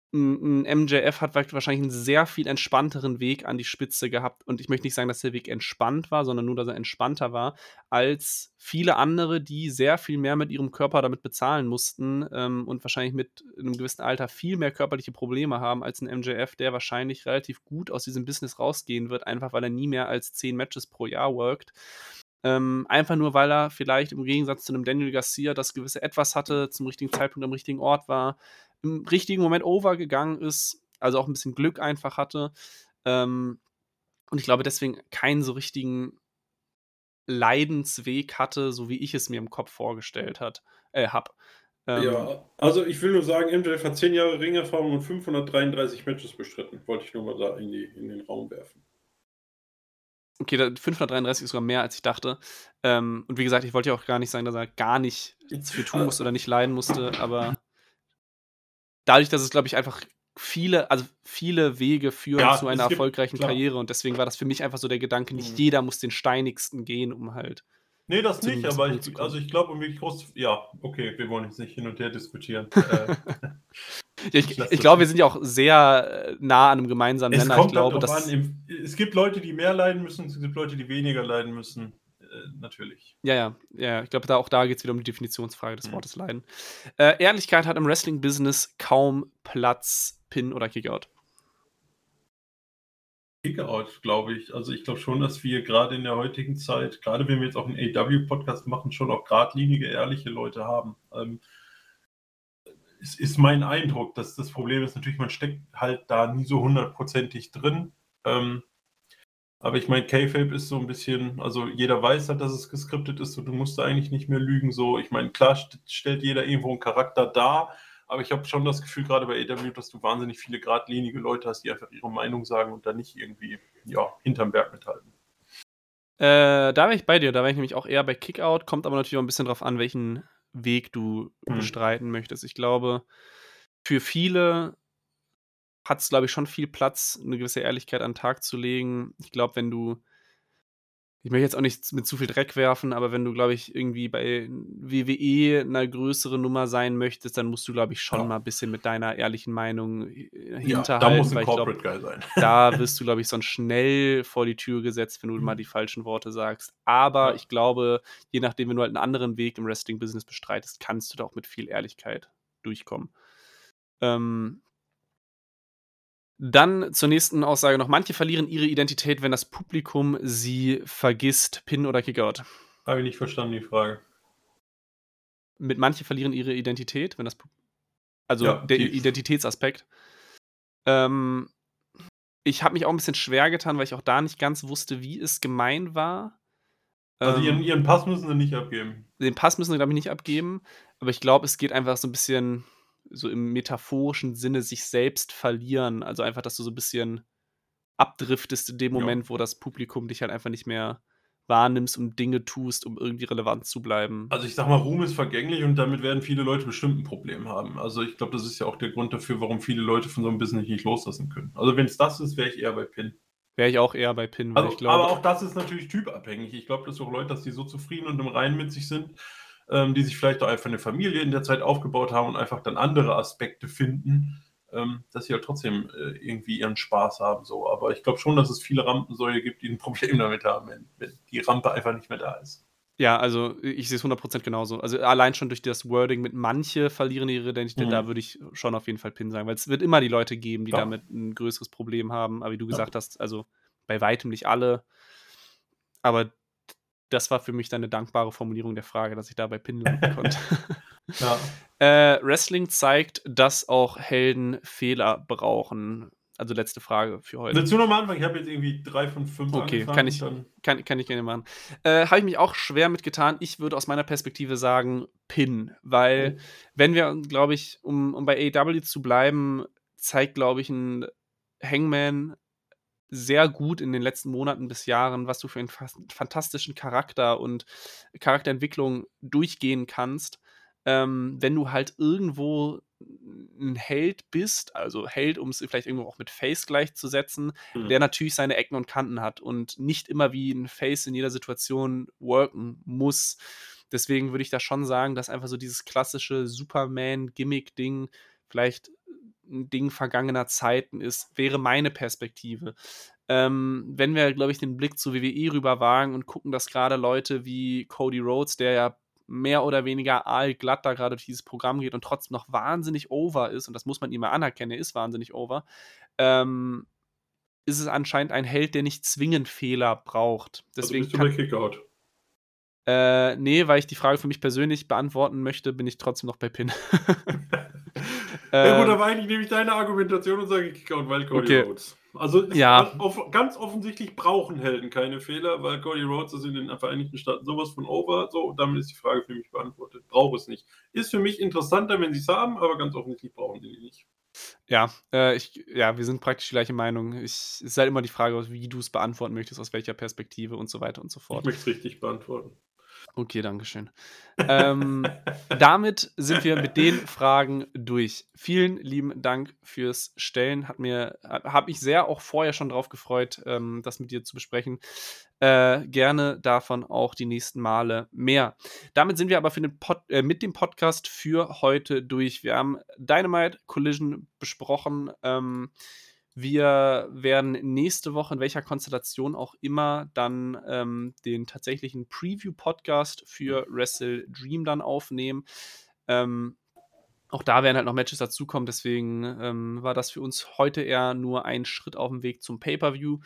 S1: 'n 'n M J F hat wa wahrscheinlich 'n sehr viel entspannteren Weg an die Spitze gehabt und ich möchte nicht sagen, dass der Weg entspannt war, sondern nur, dass er entspannter war als viele andere, die sehr viel mehr mit ihrem Körper damit bezahlen mussten, ähm, und wahrscheinlich mit 'nem gewissen Alter viel mehr körperliche Probleme haben als 'n M J F, der wahrscheinlich relativ gut aus diesem Business rausgehen wird, einfach weil er nie mehr als zehn Matches pro Jahr workt. Ähm, einfach nur, weil er vielleicht im Gegensatz zu 'nem Daniel Garcia das gewisse Etwas hatte, zum richtigen Zeitpunkt am richtigen Ort war, im richtigen Moment over gegangen ist, also auch 'n bisschen Glück einfach hatte. Ähm, und ich glaube, deswegen keinen so richtigen Leidensweg hatte, so wie ich es mir im Kopf vorgestellt hat äh, habe. Ähm
S2: Ja, also ich will nur sagen, M J F hat zehn Jahre Ringerfahrung und fünfhundertdreiunddreißig Matches bestritten. Wollte ich nur mal da in die in den Raum werfen.
S1: Okay, da fünfhundertdreiunddreißig ist sogar mehr, als ich dachte. Ähm, und wie gesagt, ich wollte ja auch gar nicht sagen, dass er gar nichts für tun musste oder nicht leiden musste, aber dadurch, dass es, glaube ich, einfach viele also viele Wege führen zu
S2: Ja,
S1: einer
S2: es gibt
S1: erfolgreichen
S2: klar.
S1: Karriere und deswegen war das für mich einfach so der Gedanke, nicht
S2: Mhm.
S1: jeder muss den steinigsten gehen, um halt
S2: Ne, das
S1: zu 'nem
S2: nicht,
S1: gewissen
S2: aber
S1: Punkt zu
S2: ich also
S1: kommen.
S2: ich glaube, um wirklich groß ja, okay, wir wollen jetzt nicht hin und her diskutieren. Äh,
S1: Ja, ich
S2: ich lasse
S1: ich
S2: das
S1: glaube, wir
S2: jetzt.
S1: sind ja auch sehr, äh, nah an 'nem gemeinsamen
S2: Es
S1: Nenner. Ich
S2: kommt halt
S1: glaube,
S2: drauf an,
S1: dass
S2: im es gibt Leute, die mehr leiden müssen, es gibt Leute, die weniger leiden müssen, äh, natürlich.
S1: Ja, ja, ja, ich glaube, da auch da geht's wieder um die Definitionsfrage des
S2: Mhm.
S1: Wortes Leiden. Äh, Ehrlichkeit hat im Wrestling-Business kaum Platz, Pin oder Kickout?
S2: Kickout, glaube ich. Also, ich glaube schon, dass wir grade in der heutigen Zeit, grade wenn wir jetzt auch 'n A E W-Podcast machen, schon auch geradlinige, ehrliche Leute haben. Ähm ist ist mein Eindruck. Das das Problem ist natürlich, man steckt halt da nie so hundertprozentig drin. Ähm, aber ich meine, Kayfabe ist so 'n bisschen also jeder weiß halt, dass es geskriptet ist und du musst da eigentlich nicht mehr lügen so. Ich meine, klar st stellt jeder irgendwo 'n Charakter dar, aber ich habe schon das Gefühl, grade bei A E W, dass du wahnsinnig viele geradlinige Leute hast, die einfach ihre Meinung sagen und da nicht irgendwie, ja, hinterm Berg mithalten.
S1: Äh, da wäre ich bei dir. Da wäre ich nämlich auch eher bei Kickout, kommt aber natürlich auch 'n bisschen drauf an, welchen Weg du
S2: Mhm.
S1: bestreiten möchtest. Ich glaube, für viele hat's, glaube ich, schon viel Platz, 'ne gewisse Ehrlichkeit an 'n Tag zu legen. Ich glaube, wenn du ich möchte jetzt auch nicht z mit zu viel Dreck werfen, aber wenn du, glaube ich, irgendwie bei W W E 'ne größere Nummer sein möchtest, dann musst du, glaube ich, schon
S2: Ja.
S1: mal bisschen mit deiner ehrlichen Meinung, äh,
S2: Ja, da muss
S1: hinterhalten,
S2: 'n
S1: weil ich glaube,
S2: Corporate Guy sein.
S1: da wirst du, glaube ich, sonst schnell vor die Tür gesetzt, wenn du mal die falschen Worte sagst. Aber
S2: Ja.
S1: ich glaube, je nachdem, wenn du halt 'n anderen Weg im Wrestling-Business bestreitest, kannst du da auch mit viel Ehrlichkeit durchkommen. Ähm dann zur nächsten Aussage noch: „Manche verlieren ihre Identität, wenn das Publikum sie vergisst“, Pin oder Kickout?
S2: Habe ich nicht verstanden, die Frage.
S1: Mit manche verlieren ihre Identität, wenn das Pu also
S2: Ja,
S1: der I
S2: die f
S1: Identitätsaspekt. Ähm, ich habe mich auch 'n bisschen schwer getan, weil ich auch da nicht ganz wusste, wie es gemeint war.
S2: Also ihren
S1: Ähm
S2: ihren Pass müssen sie nicht abgeben.
S1: Den Pass müssen sie, glaube ich, nicht abgeben, aber ich glaube, es geht einfach so 'n bisschen so im metaphorischen Sinne sich selbst verlieren. Also einfach, dass du so 'n bisschen abdriftest in dem
S2: Ja.
S1: Moment, wo das Publikum dich halt einfach nicht mehr wahrnimmst und Dinge tust, um irgendwie relevant zu bleiben.
S2: Also, ich sage mal, Ruhm ist vergänglich und damit werden viele Leute bestimmt 'n Problem haben. Also, ich glaube, das ist ja auch der Grund dafür, warum viele Leute von so 'nem Business nicht loslassen können. Also, wenn's das ist, wäre ich eher bei Pin.
S1: Wäre ich auch eher bei Pin, weil ich
S2: Also, aber
S1: glaube
S2: auch das ist natürlich typabhängig. Ich glaube, dass auch Leute, dass die so zufrieden und im Reinen mit sich sind, ähm, die sich vielleicht auch einfach 'ne Familie in der Zeit aufgebaut haben und einfach dann andere Aspekte finden, ähm, dass sie halt trotzdem, äh, irgendwie ihren Spaß haben so. Aber ich glaube schon, dass es viele Rampensäue gibt, die 'n Problem damit haben, wenn wenn die Rampe einfach nicht mehr da ist.
S1: Ja, also i ich sehe es hundert Prozent genauso. Also, allein schon durch das Wording mit „manche verlieren ihre Identität“, da
S2: Mhm.
S1: würde ich schon auf jeden Fall Pin sagen, weil es wird immer die Leute geben, die
S2: Ja.
S1: damit 'n größeres Problem haben. Aber wie du
S2: Ja.
S1: gesagt hast, also bei weitem nicht alle. Aber d das war für mich dann 'ne dankbare Formulierung der Frage, dass ich da bei Pin landen konnte.
S2: Ja.
S1: Äh, Wrestling zeigt, dass auch Helden Fehler brauchen. Also letzte Frage für heute.
S2: Willst du noch mal anfangen? Ich habe jetzt irgendwie drei von fünf
S1: Okay,
S2: angefangen
S1: kann
S2: und
S1: ich
S2: dann
S1: kann kann ich gerne machen. Äh, habe ich mich auch schwer mit getan. Ich würde aus meiner Perspektive sagen Pin, weil
S2: Oh.
S1: wenn wir, glaube ich, um um bei A E W zu bleiben, zeigt, glaube ich, 'n Hangman sehr gut in den letzten Monaten bis Jahren, was du für einen fas fantastischen Charakter und Charakterentwicklung durchgehen kannst, ähm, wenn du halt irgendwo 'n Held bist, also Held, um's vielleicht irgendwo auch mit Face gleichzusetzen, der
S2: Mhm.
S1: natürlich seine Ecken und Kanten hat und nicht immer wie 'n Face in jeder Situation worken muss. Deswegen würde ich da schon sagen, dass einfach so dieses klassische Superman-Gimmick-Ding vielleicht 'n Ding vergangener Zeiten ist, wäre meine Perspektive. Ähm, wenn wir, glaube ich, den Blick zur W W E rüber wagen und gucken, dass grade Leute wie Cody Rhodes, der ja mehr oder weniger aalglatt da grade durch dieses Programm geht und trotzdem noch wahnsinnig over ist, und das muss man ihm mal anerkennen, er ist wahnsinnig over, ähm, ist es anscheinend ein Held, der nicht zwingend Fehler braucht.
S2: Also
S1: Deswegen
S2: bist du bei
S1: kann
S2: Kickout?
S1: Äh, ne, weil ich die Frage für mich persönlich beantworten möchte, bin ich trotzdem noch bei Pin.
S2: Ja gut,
S1: Ähm
S2: aber eigentlich nehme ich deine Argumentation und sage Kickout, weil Cody
S1: Okay.
S2: Rhodes. Also, ist
S1: Ja.
S2: ganz off ganz offensichtlich brauchen Helden keine Fehler, weil Cody Rhodes ist in den Vereinigten Staaten so was von over, so, damit ist die Frage für mich beantwortet. Brauche es nicht. Ist für mich interessanter, wenn sie's haben, aber ganz offensichtlich brauchen sie die nicht.
S1: Ja, äh, ich ja, wir sind praktisch die gleiche Meinung. Ich es ist halt immer die Frage, wie du's beantworten möchtest, aus welcher Perspektive und so weiter und so
S2: Ich
S1: fort.
S2: möchte es richtig beantworten.
S1: Okay, danke schön. Ähm, damit sind wir mit den Fragen durch. Vielen lieben Dank fürs Stellen. Hat mir ha habe mich sehr auch vorher schon drauf gefreut, ähm, das mit dir zu besprechen. Äh, gerne davon auch die nächsten Male mehr. Damit sind wir aber für den Pod äh, mit dem Podcast für heute durch. Wir haben Dynamite Collision besprochen. Ähm, wir werden nächste Woche, in welcher Konstellation auch immer, dann, ähm, den tatsächlichen Preview-Podcast für Wrestle Dream dann aufnehmen. Ähm, auch da werden halt noch Matches dazukommen, deswegen, ähm, war das für uns heute eher nur ein Schritt aufm Weg zum Pay-per-View.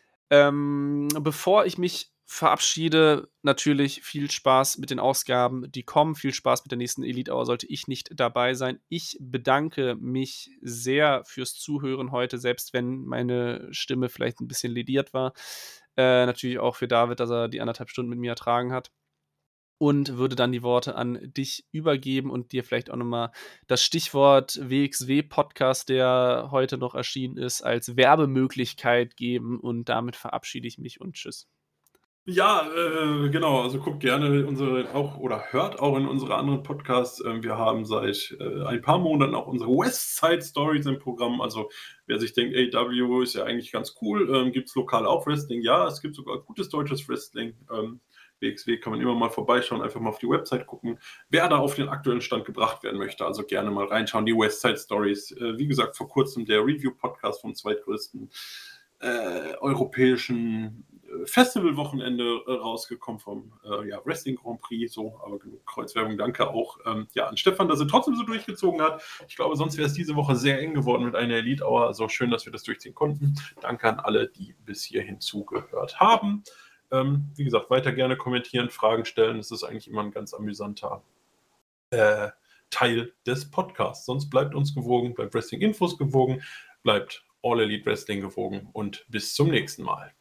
S1: Ähm, bevor ich mich verabschiede, natürlich viel Spaß mit den Ausgaben, die kommen. Viel Spaß mit der nächsten Elite Hour, sollte ich nicht dabei sein. Ich bedanke mich sehr fürs Zuhören heute, selbst wenn meine Stimme vielleicht 'n bisschen lediert war. Äh, natürlich auch für David, dass er die anderthalb Stunden mit mir ertragen hat. Und würde dann die Worte an dich übergeben und dir vielleicht auch noch mal das Stichwort W X W-Podcast, der heute noch erschienen ist, als Werbemöglichkeit geben und damit verabschiede ich mich und tschüss.
S2: Ja, äh, genau. Also, guckt gerne unsere auch oder hört auch in unsere anderen Podcasts. Ähm, wir haben seit, äh, ein paar Monaten auch unsere West Side Stories im Programm. Also, wer sich denkt, A-E-W ist ja eigentlich ganz cool, ähm, gibt's lokal auch Wrestling? Ja, es gibt sogar gutes deutsches Wrestling. Ähm, W X W kann man immer mal vorbeischauen, einfach mal auf die Website gucken, wer da auf den aktuellen Stand gebracht werden möchte. Also, gerne mal reinschauen. Die West Side Stories. Äh, wie gesagt, vor Kurzem der Review-Podcast vom zweitgrößten, äh, europäischen, äh, Festivalwochenende, äh, rausgekommen vom, äh, ja, Wrestling Grand Prix, so, aber genug Kreuzwerbung. Danke auch, ähm, ja, an Stefan, dass er trotzdem so durchgezogen hat. Ich glaube, sonst wäre es diese Woche sehr eng geworden mit einer Elite Hour. Also, schön, dass wir das durchziehen konnten. Danke an alle, die bis hierhin zugehört haben. Ähm, wie gesagt, weiter gerne kommentieren, Fragen stellen. Das ist eigentlich immer 'n ganz amüsanter, äh, Teil des Podcasts. Sonst bleibt uns gewogen, bleibt Wrestling Infos gewogen, bleibt All Elite Wrestling gewogen und bis zum nächsten Mal.